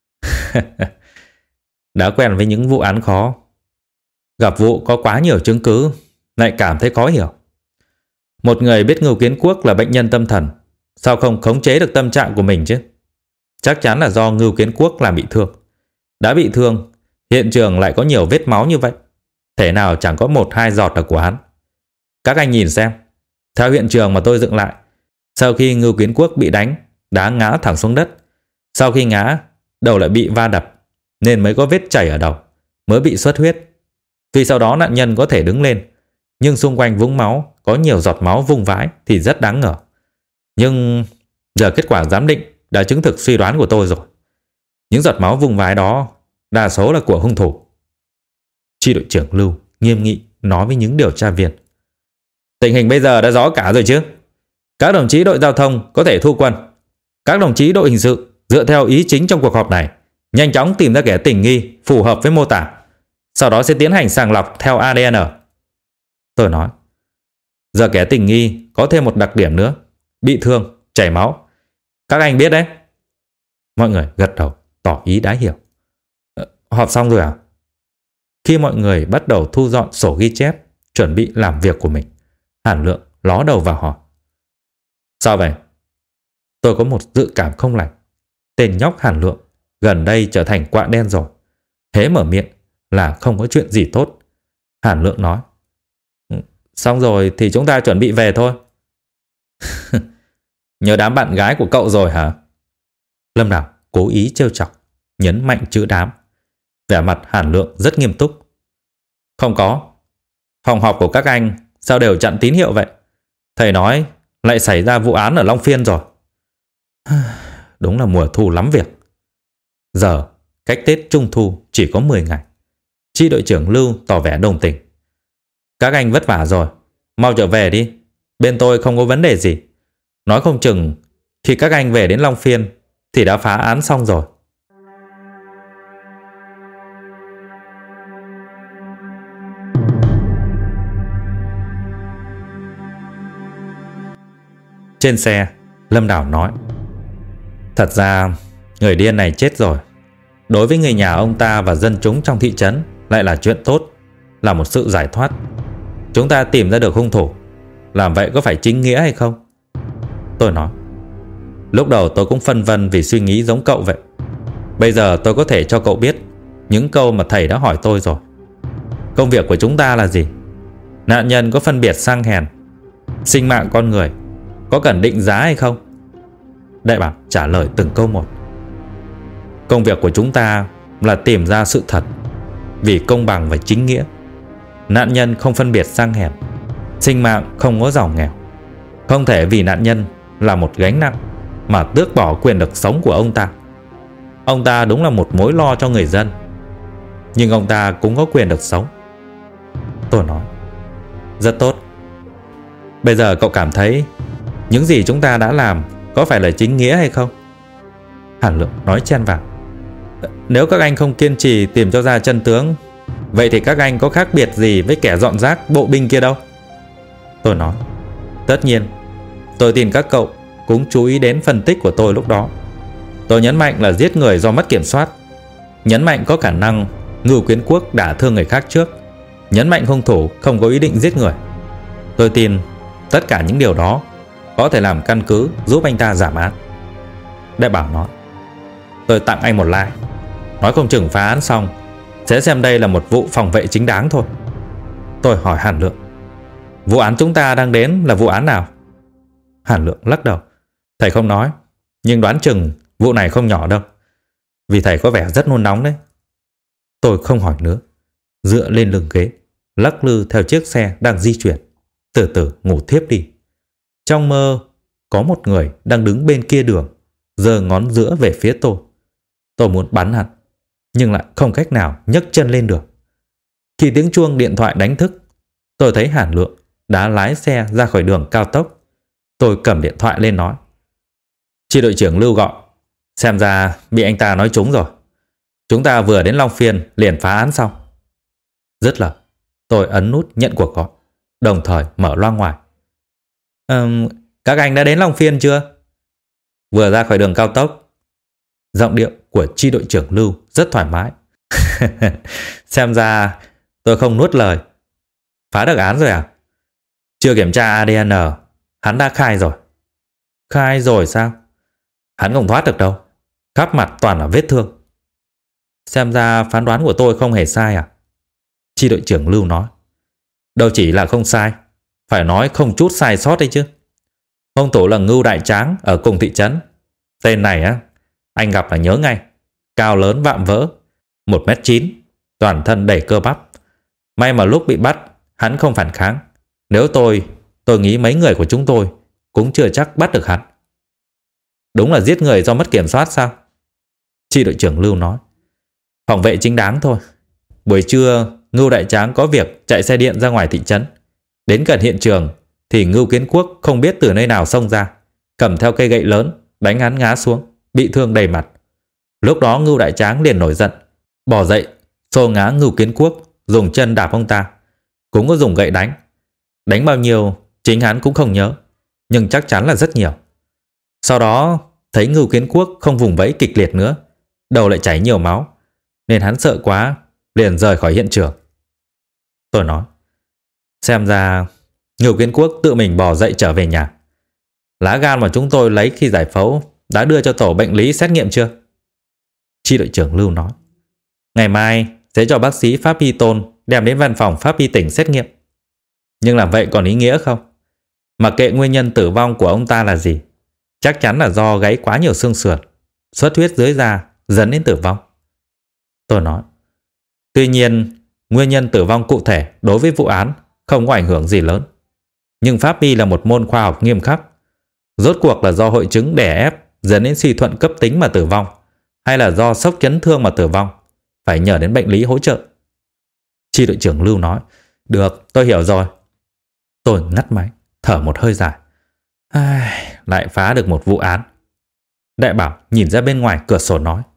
Đã quen với những vụ án khó, gặp vụ có quá nhiều chứng cứ, lại cảm thấy khó hiểu. Một người biết Ngưu Kiến Quốc là bệnh nhân tâm thần, sao không khống chế được tâm trạng của mình chứ? Chắc chắn là do Ngưu Kiến Quốc làm bị thương. Đã bị thương, hiện trường lại có nhiều vết máu như vậy, thể nào chẳng có một hai giọt là của hắn. Các anh nhìn xem, theo hiện trường mà tôi dựng lại, sau khi Ngưu Kiến Quốc bị đánh, đá ngã thẳng xuống đất. Sau khi ngã, đầu lại bị va đập, nên mới có vết chảy ở đầu, mới bị xuất huyết. Tuy sau đó nạn nhân có thể đứng lên, nhưng xung quanh vũng máu có nhiều giọt máu vung vãi thì rất đáng ngờ. Nhưng giờ kết quả giám định đã chứng thực suy đoán của tôi rồi. Những giọt máu vung vãi đó đa số là của hung thủ. Chi đội trưởng Lưu nghiêm nghị nói với những điều tra viên: tình hình bây giờ đã rõ cả rồi chứ? Các đồng chí đội giao thông có thể thu quân. Các đồng chí đội hình sự dựa theo ý chính trong cuộc họp này, nhanh chóng tìm ra kẻ tình nghi phù hợp với mô tả. Sau đó sẽ tiến hành sàng lọc theo a đê en. Tôi nói: giờ kẻ tình nghi có thêm một đặc điểm nữa, bị thương, chảy máu. Các anh biết đấy. Mọi người gật đầu tỏ ý đã hiểu. Ờ, họp xong rồi à? Khi mọi người bắt đầu thu dọn sổ ghi chép, chuẩn bị làm việc của mình, Hàn Lượng ló đầu vào hỏi: sao vậy? Tôi có một dự cảm không lành. Tên nhóc Hàn Lượng gần đây trở thành quạ đen rồi. Hễ mở miệng là không có chuyện gì tốt. Hàn Lượng nói: xong rồi thì chúng ta chuẩn bị về thôi. Nhớ đám bạn gái của cậu rồi hả? Lâm Đào cố ý trêu chọc, nhấn mạnh chữ đám. Vẻ mặt Hàn Lượng rất nghiêm túc. Không có. Phòng họp của các anh sao đều chặn tín hiệu vậy? Thầy nói lại xảy ra vụ án ở Long Phiên rồi. Đúng là mùa thu lắm việc. Giờ cách Tết Trung Thu chỉ có mười ngày. Chi đội trưởng Lưu tỏ vẻ đồng tình. Các anh vất vả rồi, mau trở về đi. Bên tôi không có vấn đề gì. Nói không chừng khi các anh về đến Long Phiên thì đã phá án xong rồi. Trên xe, Lâm Đào nói: thật ra người điên này chết rồi. Đối với người nhà ông ta và dân chúng trong thị trấn lại là chuyện tốt, là một sự giải thoát. Chúng ta tìm ra được hung thủ. Làm vậy có phải chính nghĩa hay không? Tôi nói: lúc đầu tôi cũng phân vân vì suy nghĩ giống cậu vậy. Bây giờ tôi có thể cho cậu biết những câu mà thầy đã hỏi tôi rồi. Công việc của chúng ta là gì? Nạn nhân có phân biệt sang hèn? Sinh mạng con người có cần định giá hay không? Đại Bảo trả lời từng câu một. Công việc của chúng ta là tìm ra sự thật, vì công bằng và chính nghĩa. Nạn nhân không phân biệt sang hèn, sinh mạng không có giàu nghèo. Không thể vì nạn nhân là một gánh nặng mà tước bỏ quyền được sống của ông ta. Ông ta đúng là một mối lo cho người dân, nhưng ông ta cũng có quyền được sống. Tôi nói, rất tốt. Bây giờ cậu cảm thấy những gì chúng ta đã làm có phải là chính nghĩa hay không? Hàn Lượng nói chen vào, nếu các anh không kiên trì tìm cho ra chân tướng, vậy thì các anh có khác biệt gì với kẻ dọn rác bộ binh kia đâu? Tôi nói, tất nhiên, tôi tin các cậu cũng chú ý đến phân tích của tôi lúc đó. Tôi nhấn mạnh là giết người do mất kiểm soát, nhấn mạnh có khả năng Ngưu Kiến Quốc đả thương người khác trước, nhấn mạnh hung thủ không có ý định giết người. Tôi tin tất cả những điều đó có thể làm căn cứ giúp anh ta giảm án. Đại bảo nói, tôi tặng anh một like, nói không chừng phá án xong sẽ xem đây là một vụ phòng vệ chính đáng thôi. Tôi hỏi Hàn Lượng, vụ án chúng ta đang đến là vụ án nào? Hàn Lượng lắc đầu, thầy không nói, nhưng đoán chừng vụ này không nhỏ đâu, vì thầy có vẻ rất nôn nóng đấy. Tôi không hỏi nữa, dựa lên lưng ghế, lắc lư theo chiếc xe đang di chuyển, từ từ ngủ thiếp đi. Trong mơ, có một người đang đứng bên kia đường, giơ ngón giữa về phía tôi. Tôi muốn bắn hắn, nhưng lại không cách nào nhấc chân lên được. Khi tiếng chuông điện thoại đánh thức, tôi thấy Hàn Lượng đã lái xe ra khỏi đường cao tốc. Tôi cầm điện thoại lên nói, Chi đội trưởng Lưu gọi, xem ra bị anh ta nói trúng rồi. Chúng ta vừa đến Long Phiên liền phá án xong. Dứt lời, tôi ấn nút nhận cuộc gọi, đồng thời mở loa ngoài. Ừm, các anh đã đến Long Phiên chưa? Vừa ra khỏi đường cao tốc. Giọng điệu của Chi đội trưởng Lưu rất thoải mái. Xem ra tôi không nuốt lời. Phá được án rồi à? Chưa kiểm tra a đê en, hắn đã khai rồi. Khai rồi sao? Hắn không thoát được đâu, khắp mặt toàn là vết thương. Xem ra phán đoán của tôi không hề sai à? Chi đội trưởng Lưu nói. Đâu chỉ là không sai, phải nói không chút sai sót đấy chứ. Hung thủ là Ngưu Đại Tráng ở cùng thị trấn. Tên này á, anh gặp là nhớ ngay. Cao lớn vạm vỡ, một mét chín, toàn thân đầy cơ bắp. May mà lúc bị bắt, hắn không phản kháng. Nếu tôi, tôi nghĩ mấy người của chúng tôi cũng chưa chắc bắt được hắn. Đúng là giết người do mất kiểm soát sao? Chi đội trưởng Lưu nói. Phòng vệ chính đáng thôi. Buổi trưa, Ngưu Đại Tráng có việc chạy xe điện ra ngoài thị trấn. Đến gần hiện trường thì Ngưu Kiến Quốc không biết từ nơi nào xông ra, cầm theo cây gậy lớn, đánh hắn ngã xuống, bị thương đầy mặt. Lúc đó Ngưu Đại Tráng liền nổi giận, bò dậy, xô ngã Ngưu Kiến Quốc, dùng chân đạp ông ta. Cũng có dùng gậy đánh. Đánh bao nhiêu chính hắn cũng không nhớ, nhưng chắc chắn là rất nhiều. Sau đó thấy Ngưu Kiến Quốc không vùng vẫy kịch liệt nữa, đầu lại chảy nhiều máu, nên hắn sợ quá, liền rời khỏi hiện trường. Tôi nói, xem ra Ngưu Kiến Quốc tự mình bò dậy trở về nhà. Lá gan mà chúng tôi lấy khi giải phẫu đã đưa cho tổ bệnh lý xét nghiệm chưa? Chi đội trưởng Lưu nói, ngày mai sẽ cho bác sĩ pháp y Tôn đem đến văn phòng pháp y tỉnh xét nghiệm. Nhưng làm vậy còn ý nghĩa không? Mặc kệ nguyên nhân tử vong của ông ta là gì, chắc chắn là do gãy quá nhiều xương sườn, xuất huyết dưới da dẫn đến tử vong. Tôi nói, tuy nhiên nguyên nhân tử vong cụ thể đối với vụ án không có ảnh hưởng gì lớn. Nhưng pháp y là một môn khoa học nghiêm khắc. Rốt cuộc là do hội chứng đè ép dẫn đến suy thuận cấp tính mà tử vong, hay là do sốc chấn thương mà tử vong, phải nhờ đến bệnh lý hỗ trợ. Chi đội trưởng Lưu nói, được, tôi hiểu rồi. Tôi ngắt máy, thở một hơi dài. Ai, lại phá được một vụ án. Đại bảo nhìn ra bên ngoài cửa sổ nói,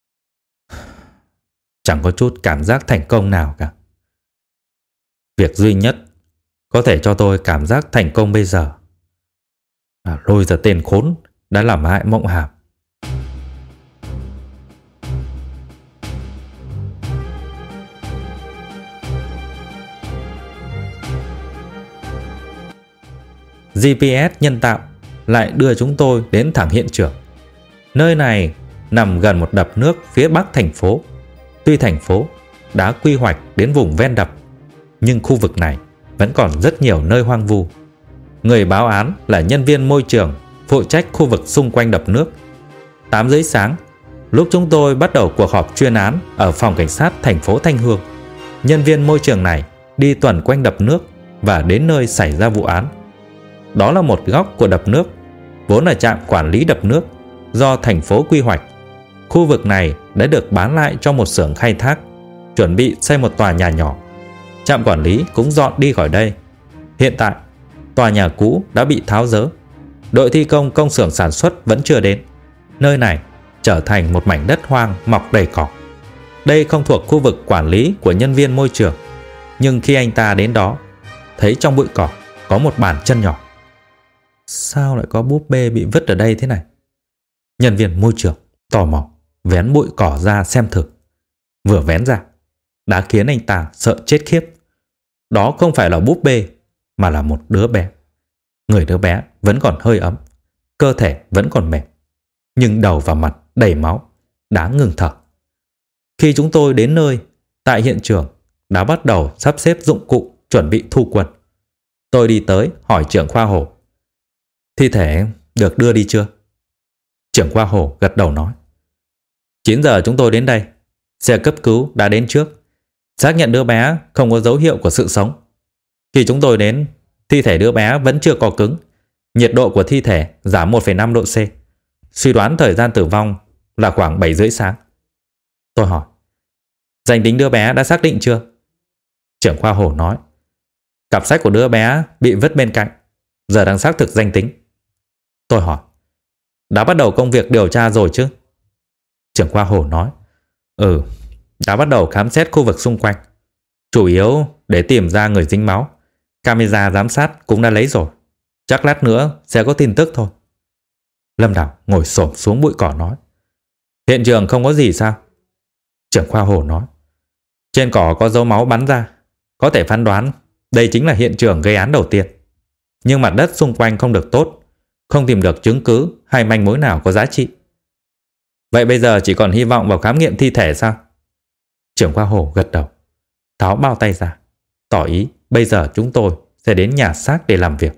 chẳng có chút cảm giác thành công nào cả. Việc duy nhất có thể cho tôi cảm giác thành công bây giờ là lôi ra tên khốn đã làm hại Mộng Hàm. giê pê ét nhân tạo lại đưa chúng tôi đến thẳng hiện trường. Nơi này nằm gần một đập nước phía bắc thành phố. Tuy thành phố đã quy hoạch đến vùng ven đập, nhưng khu vực này vẫn còn rất nhiều nơi hoang vu. Người báo án là nhân viên môi trường phụ trách khu vực xung quanh đập nước. Tám rưỡi sáng, lúc chúng tôi bắt đầu cuộc họp chuyên án ở phòng cảnh sát thành phố Thanh Hương, nhân viên môi trường này đi tuần quanh đập nước và đến nơi xảy ra vụ án. Đó là một góc của đập nước, vốn là trạm quản lý đập nước do thành phố quy hoạch. Khu vực này đã được bán lại cho một xưởng khai thác, chuẩn bị xây một tòa nhà nhỏ. Trạm quản lý cũng dọn đi khỏi đây. Hiện tại, tòa nhà cũ đã bị tháo dỡ. Đội thi công công xưởng sản xuất vẫn chưa đến. Nơi này trở thành một mảnh đất hoang mọc đầy cỏ. Đây không thuộc khu vực quản lý của nhân viên môi trường. Nhưng khi anh ta đến đó, thấy trong bụi cỏ có một bàn chân nhỏ. Sao lại có búp bê bị vứt ở đây thế này? Nhân viên môi trường tò mò vén bụi cỏ ra xem thử. Vừa vén ra đã khiến anh ta sợ chết khiếp. Đó không phải là búp bê, mà là một đứa bé. Người đứa bé vẫn còn hơi ấm, cơ thể vẫn còn mềm, nhưng đầu và mặt đầy máu, đã ngừng thở. Khi chúng tôi đến nơi, tại hiện trường đã bắt đầu sắp xếp dụng cụ chuẩn bị thu quân. Tôi đi tới hỏi trưởng khoa Hồ: thi thể được đưa đi chưa? Trưởng khoa Hồ gật đầu nói: chín giờ chúng tôi đến đây, xe cấp cứu đã đến trước, xác nhận đứa bé không có dấu hiệu của sự sống. Khi chúng tôi đến, thi thể đứa bé vẫn chưa co cứng, nhiệt độ của thi thể giảm một phẩy năm độ C. Suy đoán thời gian tử vong là khoảng bảy rưỡi sáng. Tôi hỏi: danh tính đứa bé đã xác định chưa? Trưởng khoa Hồ nói: cặp sách của đứa bé bị vứt bên cạnh, giờ đang xác thực danh tính. Tôi hỏi: đã bắt đầu công việc điều tra rồi chứ? Trưởng khoa Hồ nói: Ừ, đã bắt đầu khám xét khu vực xung quanh, chủ yếu để tìm ra người dính máu. Camera giám sát cũng đã lấy rồi, chắc lát nữa sẽ có tin tức thôi. Lâm Đào ngồi xổm xuống bụi cỏ nói: hiện trường không có gì sao? Trưởng khoa Hồ nói: trên cỏ có dấu máu bắn ra, có thể phán đoán đây chính là hiện trường gây án đầu tiên. Nhưng mặt đất xung quanh không được tốt, không tìm được chứng cứ hay manh mối nào có giá trị. Vậy bây giờ chỉ còn hy vọng vào khám nghiệm thi thể sao? Trưởng khoa Hồ gật đầu, tháo bao tay ra, tỏ ý bây giờ chúng tôi sẽ đến nhà xác để làm việc.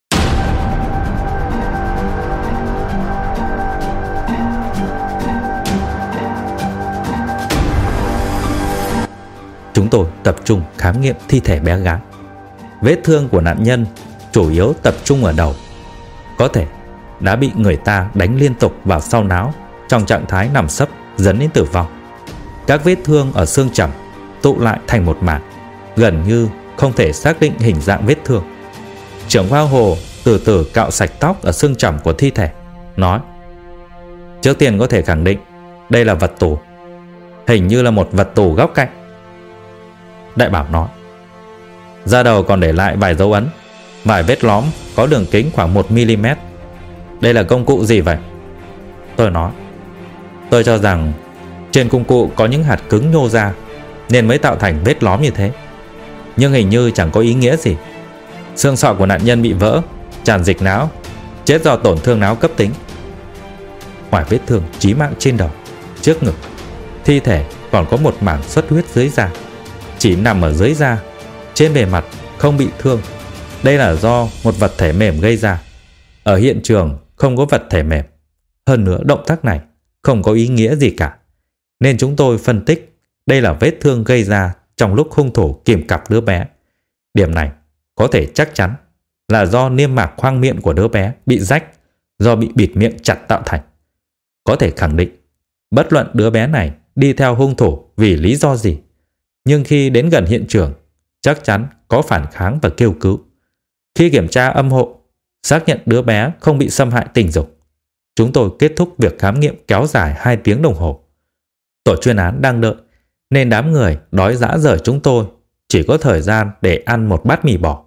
Chúng tôi tập trung khám nghiệm thi thể bé gái. Vết thương của nạn nhân chủ yếu tập trung ở đầu, có thể đã bị người ta đánh liên tục vào sau não trong trạng thái nằm sấp dẫn đến tử vong. Các vết thương ở xương chẩm tụ lại thành một mảng, gần như không thể xác định hình dạng vết thương. Trưởng khoa Hồ từ từ cạo sạch tóc ở xương chẩm của thi thể, nói: trước tiên có thể khẳng định đây là vật tủ, hình như là một vật tủ góc cạnh. Đại Bảo nói: da đầu còn để lại vài dấu ấn, vài vết lõm có đường kính khoảng một mi li mét. Đây là công cụ gì vậy? Tôi nói: tôi cho rằng trên công cụ có những hạt cứng nhô ra nên mới tạo thành vết lõm như thế, nhưng hình như chẳng có ý nghĩa gì. Xương sọ của nạn nhân bị vỡ, tràn dịch não, chết do tổn thương não cấp tính. Ngoài vết thương chí mạng trên đầu, trước ngực, thi thể còn có một mảng xuất huyết dưới da, chỉ nằm ở dưới da, trên bề mặt không bị thương. Đây là do một vật thể mềm gây ra. Ở hiện trường không có vật thể mềm, hơn nữa động tác này không có ý nghĩa gì cả, nên chúng tôi phân tích đây là vết thương gây ra trong lúc hung thủ kìm cặp đứa bé. Điểm này có thể chắc chắn là do niêm mạc khoang miệng của đứa bé bị rách do bị bịt miệng chặt tạo thành. Có thể khẳng định bất luận đứa bé này đi theo hung thủ vì lý do gì, nhưng khi đến gần hiện trường chắc chắn có phản kháng và kêu cứu. Khi kiểm tra âm hộ, xác nhận đứa bé không bị xâm hại tình dục. Chúng tôi kết thúc việc khám nghiệm kéo dài hai tiếng đồng hồ. Tổ chuyên án đang đợi, nên đám người đói dã rời chúng tôi chỉ có thời gian để ăn một bát mì bò.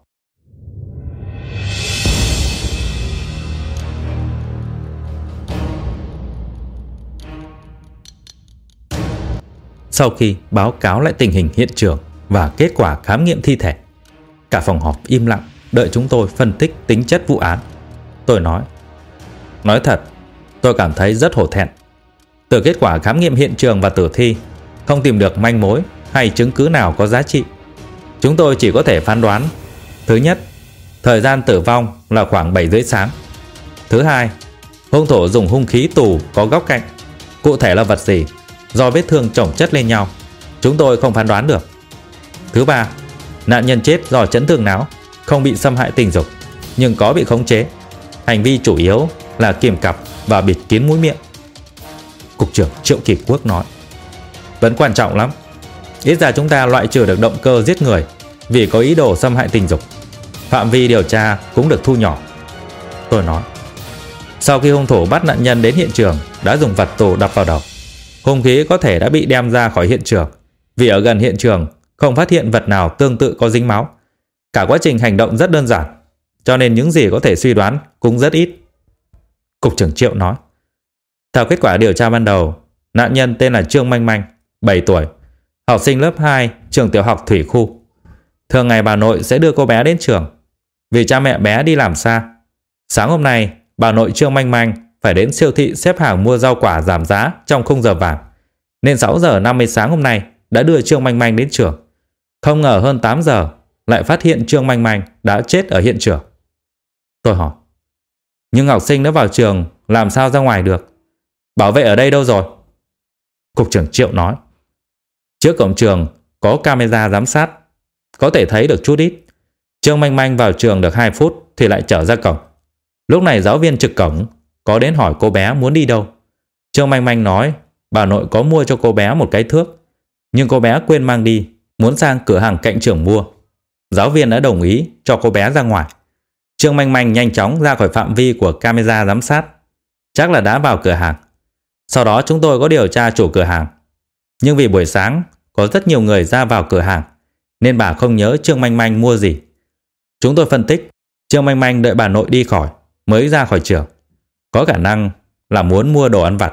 Sau khi báo cáo lại tình hình hiện trường và kết quả khám nghiệm thi thể, cả phòng họp im lặng đợi chúng tôi phân tích tính chất vụ án. Tôi nói: nói thật, tôi cảm thấy rất hổ thẹn. Từ kết quả khám nghiệm hiện trường và tử thi, không tìm được manh mối hay chứng cứ nào có giá trị. Chúng tôi chỉ có thể phán đoán: thứ nhất, thời gian tử vong là khoảng bảy rưỡi sáng. Thứ hai, hung thủ dùng hung khí tù có góc cạnh. Cụ thể là vật gì, do vết thương chồng chất lên nhau, chúng tôi không phán đoán được. Thứ ba, nạn nhân chết do chấn thương não, không bị xâm hại tình dục, nhưng có bị khống chế. Hành vi chủ yếu là kìm cặp và bịt kín mũi miệng. Cục trưởng Triệu Kỳ Quốc nói. Vẫn quan trọng lắm. Ít ra chúng ta loại trừ được động cơ giết người vì có ý đồ xâm hại tình dục. Phạm vi điều tra cũng được thu nhỏ. Tôi nói. Sau khi hung thủ bắt nạn nhân đến hiện trường, đã dùng vật tù đập vào đầu. Hung khí có thể đã bị đem ra khỏi hiện trường, vì ở gần hiện trường không phát hiện vật nào tương tự có dính máu. Cả quá trình hành động rất đơn giản, cho nên những gì có thể suy đoán cũng rất ít. Cục trưởng Triệu nói. Theo kết quả điều tra ban đầu, nạn nhân tên là Trương Manh Manh, bảy tuổi, học sinh lớp hai, trường tiểu học Thủy Khu. Thường ngày bà nội sẽ đưa cô bé đến trường, vì cha mẹ bé đi làm xa. Sáng hôm nay, bà nội Trương Manh Manh phải đến siêu thị xếp hàng mua rau quả giảm giá trong khung giờ vàng, nên sáu giờ năm mươi sáng hôm nay đã đưa Trương Manh Manh đến trường. Không ngờ hơn tám giờ lại phát hiện Trương Manh Manh đã chết ở hiện trường. Tôi hỏi. Nhưng học sinh đã vào trường, làm sao ra ngoài được? Bảo vệ ở đây đâu rồi? Cục trưởng Triệu nói. Trước cổng trường có camera giám sát, có thể thấy được chút ít. Trương Manh Manh vào trường được hai phút thì lại trở ra cổng. Lúc này giáo viên trực cổng có đến hỏi cô bé muốn đi đâu. Trương Manh Manh nói bà nội có mua cho cô bé một cái thước, nhưng cô bé quên mang đi, muốn sang cửa hàng cạnh trường mua. Giáo viên đã đồng ý cho cô bé ra ngoài. Trương Manh Manh nhanh chóng ra khỏi phạm vi của camera giám sát, chắc là đã vào cửa hàng. Sau đó chúng tôi có điều tra chủ cửa hàng, nhưng vì buổi sáng có rất nhiều người ra vào cửa hàng nên bà không nhớ Trương Manh Manh mua gì. Chúng tôi phân tích Trương Manh Manh đợi bà nội đi khỏi mới ra khỏi trường, có khả năng là muốn mua đồ ăn vặt.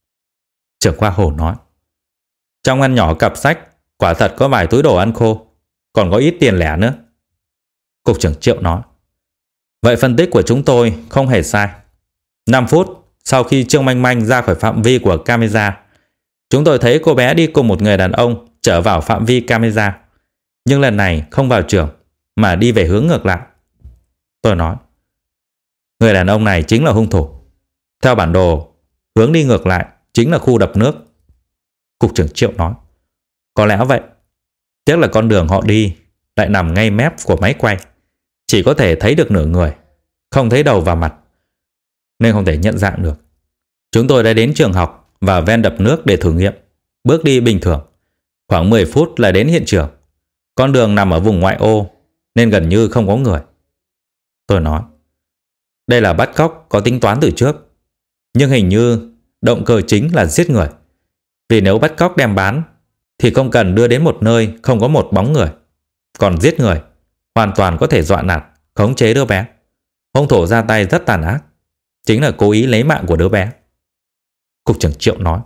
Trưởng khoa Hồ nói. Trong ngăn nhỏ cặp sách quả thật có vài túi đồ ăn khô, còn có ít tiền lẻ nữa. Cục trưởng Triệu nói. Vậy phân tích của chúng tôi không hề sai. năm phút sau khi Trương Manh Manh ra khỏi phạm vi của camera, chúng tôi thấy cô bé đi cùng một người đàn ông trở vào phạm vi camera, nhưng lần này không vào trường mà đi về hướng ngược lại. Tôi nói. Người đàn ông này chính là hung thủ. Theo bản đồ, hướng đi ngược lại chính là khu đập nước. Cục trưởng Triệu nói. Có lẽ vậy. Tiếc là con đường họ đi lại nằm ngay mép của máy quay, chỉ có thể thấy được nửa người, không thấy đầu và mặt, nên không thể nhận dạng được. Chúng tôi đã đến trường học và ven đập nước để thử nghiệm. Bước đi bình thường, khoảng mười phút là đến hiện trường. Con đường nằm ở vùng ngoại ô nên gần như không có người. Tôi nói. Đây là bắt cóc có tính toán từ trước, nhưng hình như động cơ chính là giết người. Vì nếu bắt cóc đem bán thì không cần đưa đến một nơi không có một bóng người. Còn giết người hoàn toàn có thể dọa nạt, khống chế đứa bé. Hung thủ ra tay rất tàn ác, chính là cố ý lấy mạng của đứa bé. Cục trưởng Triệu nói.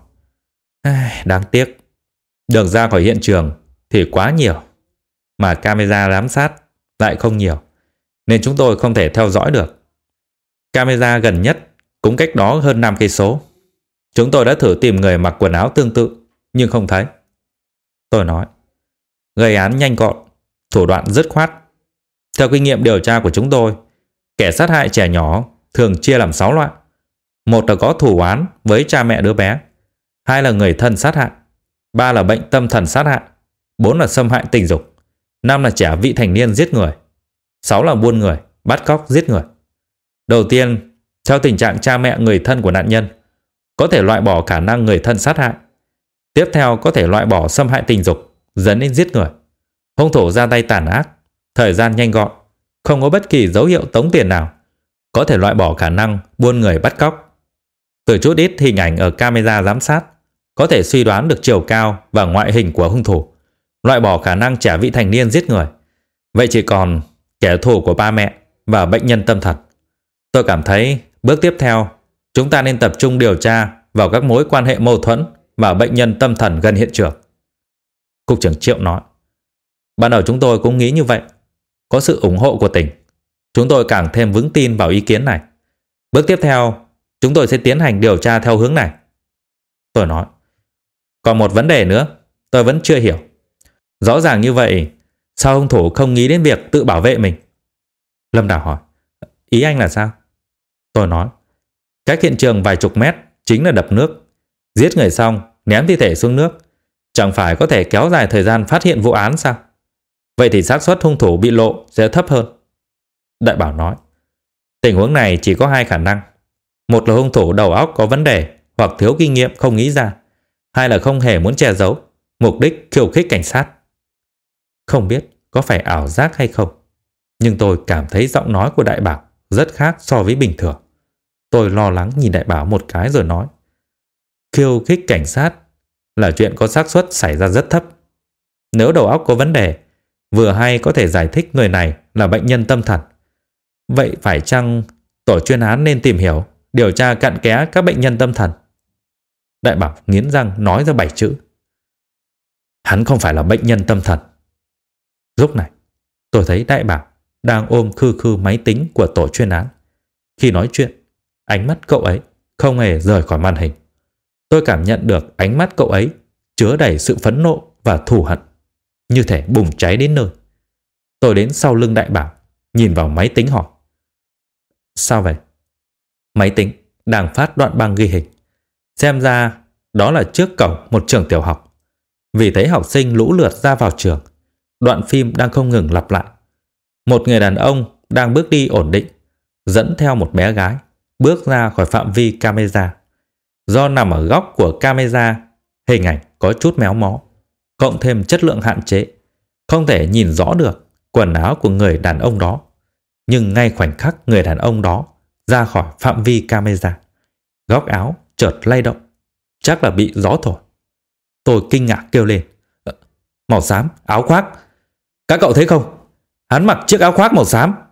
Đáng tiếc, đường ra khỏi hiện trường thì quá nhiều, mà camera giám sát lại không nhiều, nên chúng tôi không thể theo dõi được. Camera gần nhất cũng cách đó hơn năm cây số. Chúng tôi đã thử tìm người mặc quần áo tương tự, nhưng không thấy. Tôi nói. Gây án nhanh gọn, thủ đoạn dứt khoát. Theo kinh nghiệm điều tra của chúng tôi, kẻ sát hại trẻ nhỏ thường chia làm sáu loại. Một là có thù oán với cha mẹ đứa bé, hai là người thân sát hại, ba là bệnh tâm thần sát hại, bốn là xâm hại tình dục, năm là trẻ vị thành niên giết người, sáu là buôn người, bắt cóc giết người. Đầu tiên, theo tình trạng cha mẹ người thân của nạn nhân, có thể loại bỏ khả năng người thân sát hại. Tiếp theo có thể loại bỏ xâm hại tình dục dẫn đến giết người. Hung thủ ra tay tàn ác, thời gian nhanh gọn, không có bất kỳ dấu hiệu tống tiền nào, có thể loại bỏ khả năng buôn người bắt cóc. Từ chút ít hình ảnh ở camera giám sát, có thể suy đoán được chiều cao và ngoại hình của hung thủ, loại bỏ khả năng trẻ vị thành niên giết người. Vậy chỉ còn kẻ thù của ba mẹ và bệnh nhân tâm thần. Tôi cảm thấy bước tiếp theo chúng ta nên tập trung điều tra vào các mối quan hệ mâu thuẫn và bệnh nhân tâm thần gần hiện trường. Cục trưởng Triệu nói. Ban đầu chúng tôi cũng nghĩ như vậy. Có sự ủng hộ của tỉnh, chúng tôi càng thêm vững tin vào ý kiến này. Bước tiếp theo, chúng tôi sẽ tiến hành điều tra theo hướng này. Tôi nói. Còn một vấn đề nữa, tôi vẫn chưa hiểu. Rõ ràng như vậy, sao hung thủ không nghĩ đến việc tự bảo vệ mình? Lâm Đào hỏi. Ý anh là sao? Tôi nói. Cách hiện trường vài chục mét chính là đập nước. Giết người xong, ném thi thể xuống nước, chẳng phải có thể kéo dài thời gian phát hiện vụ án sao? Vậy thì xác suất hung thủ bị lộ sẽ thấp hơn. Đại Bảo nói. Tình huống này chỉ có hai khả năng. Một là hung thủ đầu óc có vấn đề hoặc thiếu kinh nghiệm không nghĩ ra, hay là không hề muốn che giấu, mục đích khiêu khích cảnh sát. Không biết có phải ảo giác hay không, nhưng tôi cảm thấy giọng nói của Đại Bảo rất khác so với bình thường. Tôi lo lắng nhìn Đại Bảo một cái rồi nói: khiêu khích cảnh sát là chuyện có xác suất xảy ra rất thấp. Nếu đầu óc có vấn đề, vừa hay có thể giải thích người này là bệnh nhân tâm thần. Vậy phải chăng tổ chuyên án nên tìm hiểu, điều tra cặn kẽ các bệnh nhân tâm thần? Đại Bảo nghiến răng nói ra bảy chữ: hắn không phải là bệnh nhân tâm thần. Lúc này tôi thấy Đại Bảo đang ôm khư khư máy tính của tổ chuyên án. Khi nói chuyện, ánh mắt cậu ấy không hề rời khỏi màn hình. Tôi cảm nhận được ánh mắt cậu ấy chứa đầy sự phẫn nộ và thù hận, như thể bùng cháy đến nơi. Tôi đến sau lưng Đại Bảo, nhìn vào máy tính hỏi: sao vậy? Máy tính đang phát đoạn băng ghi hình. Xem ra đó là trước cổng một trường tiểu học. Vì thấy học sinh lũ lượt ra vào trường, đoạn phim đang không ngừng lặp lại. Một người đàn ông đang bước đi ổn định, dẫn theo một bé gái, bước ra khỏi phạm vi camera. Do nằm ở góc của camera, hình ảnh có chút méo mó, cộng thêm chất lượng hạn chế, không thể nhìn rõ được quần áo của người đàn ông đó. Nhưng ngay khoảnh khắc người đàn ông đó ra khỏi phạm vi camera, góc áo chợt lay động, chắc là bị gió thổi. Tôi kinh ngạc kêu lên: màu xám, áo khoác. Các cậu thấy không? Hắn mặc chiếc áo khoác màu xám.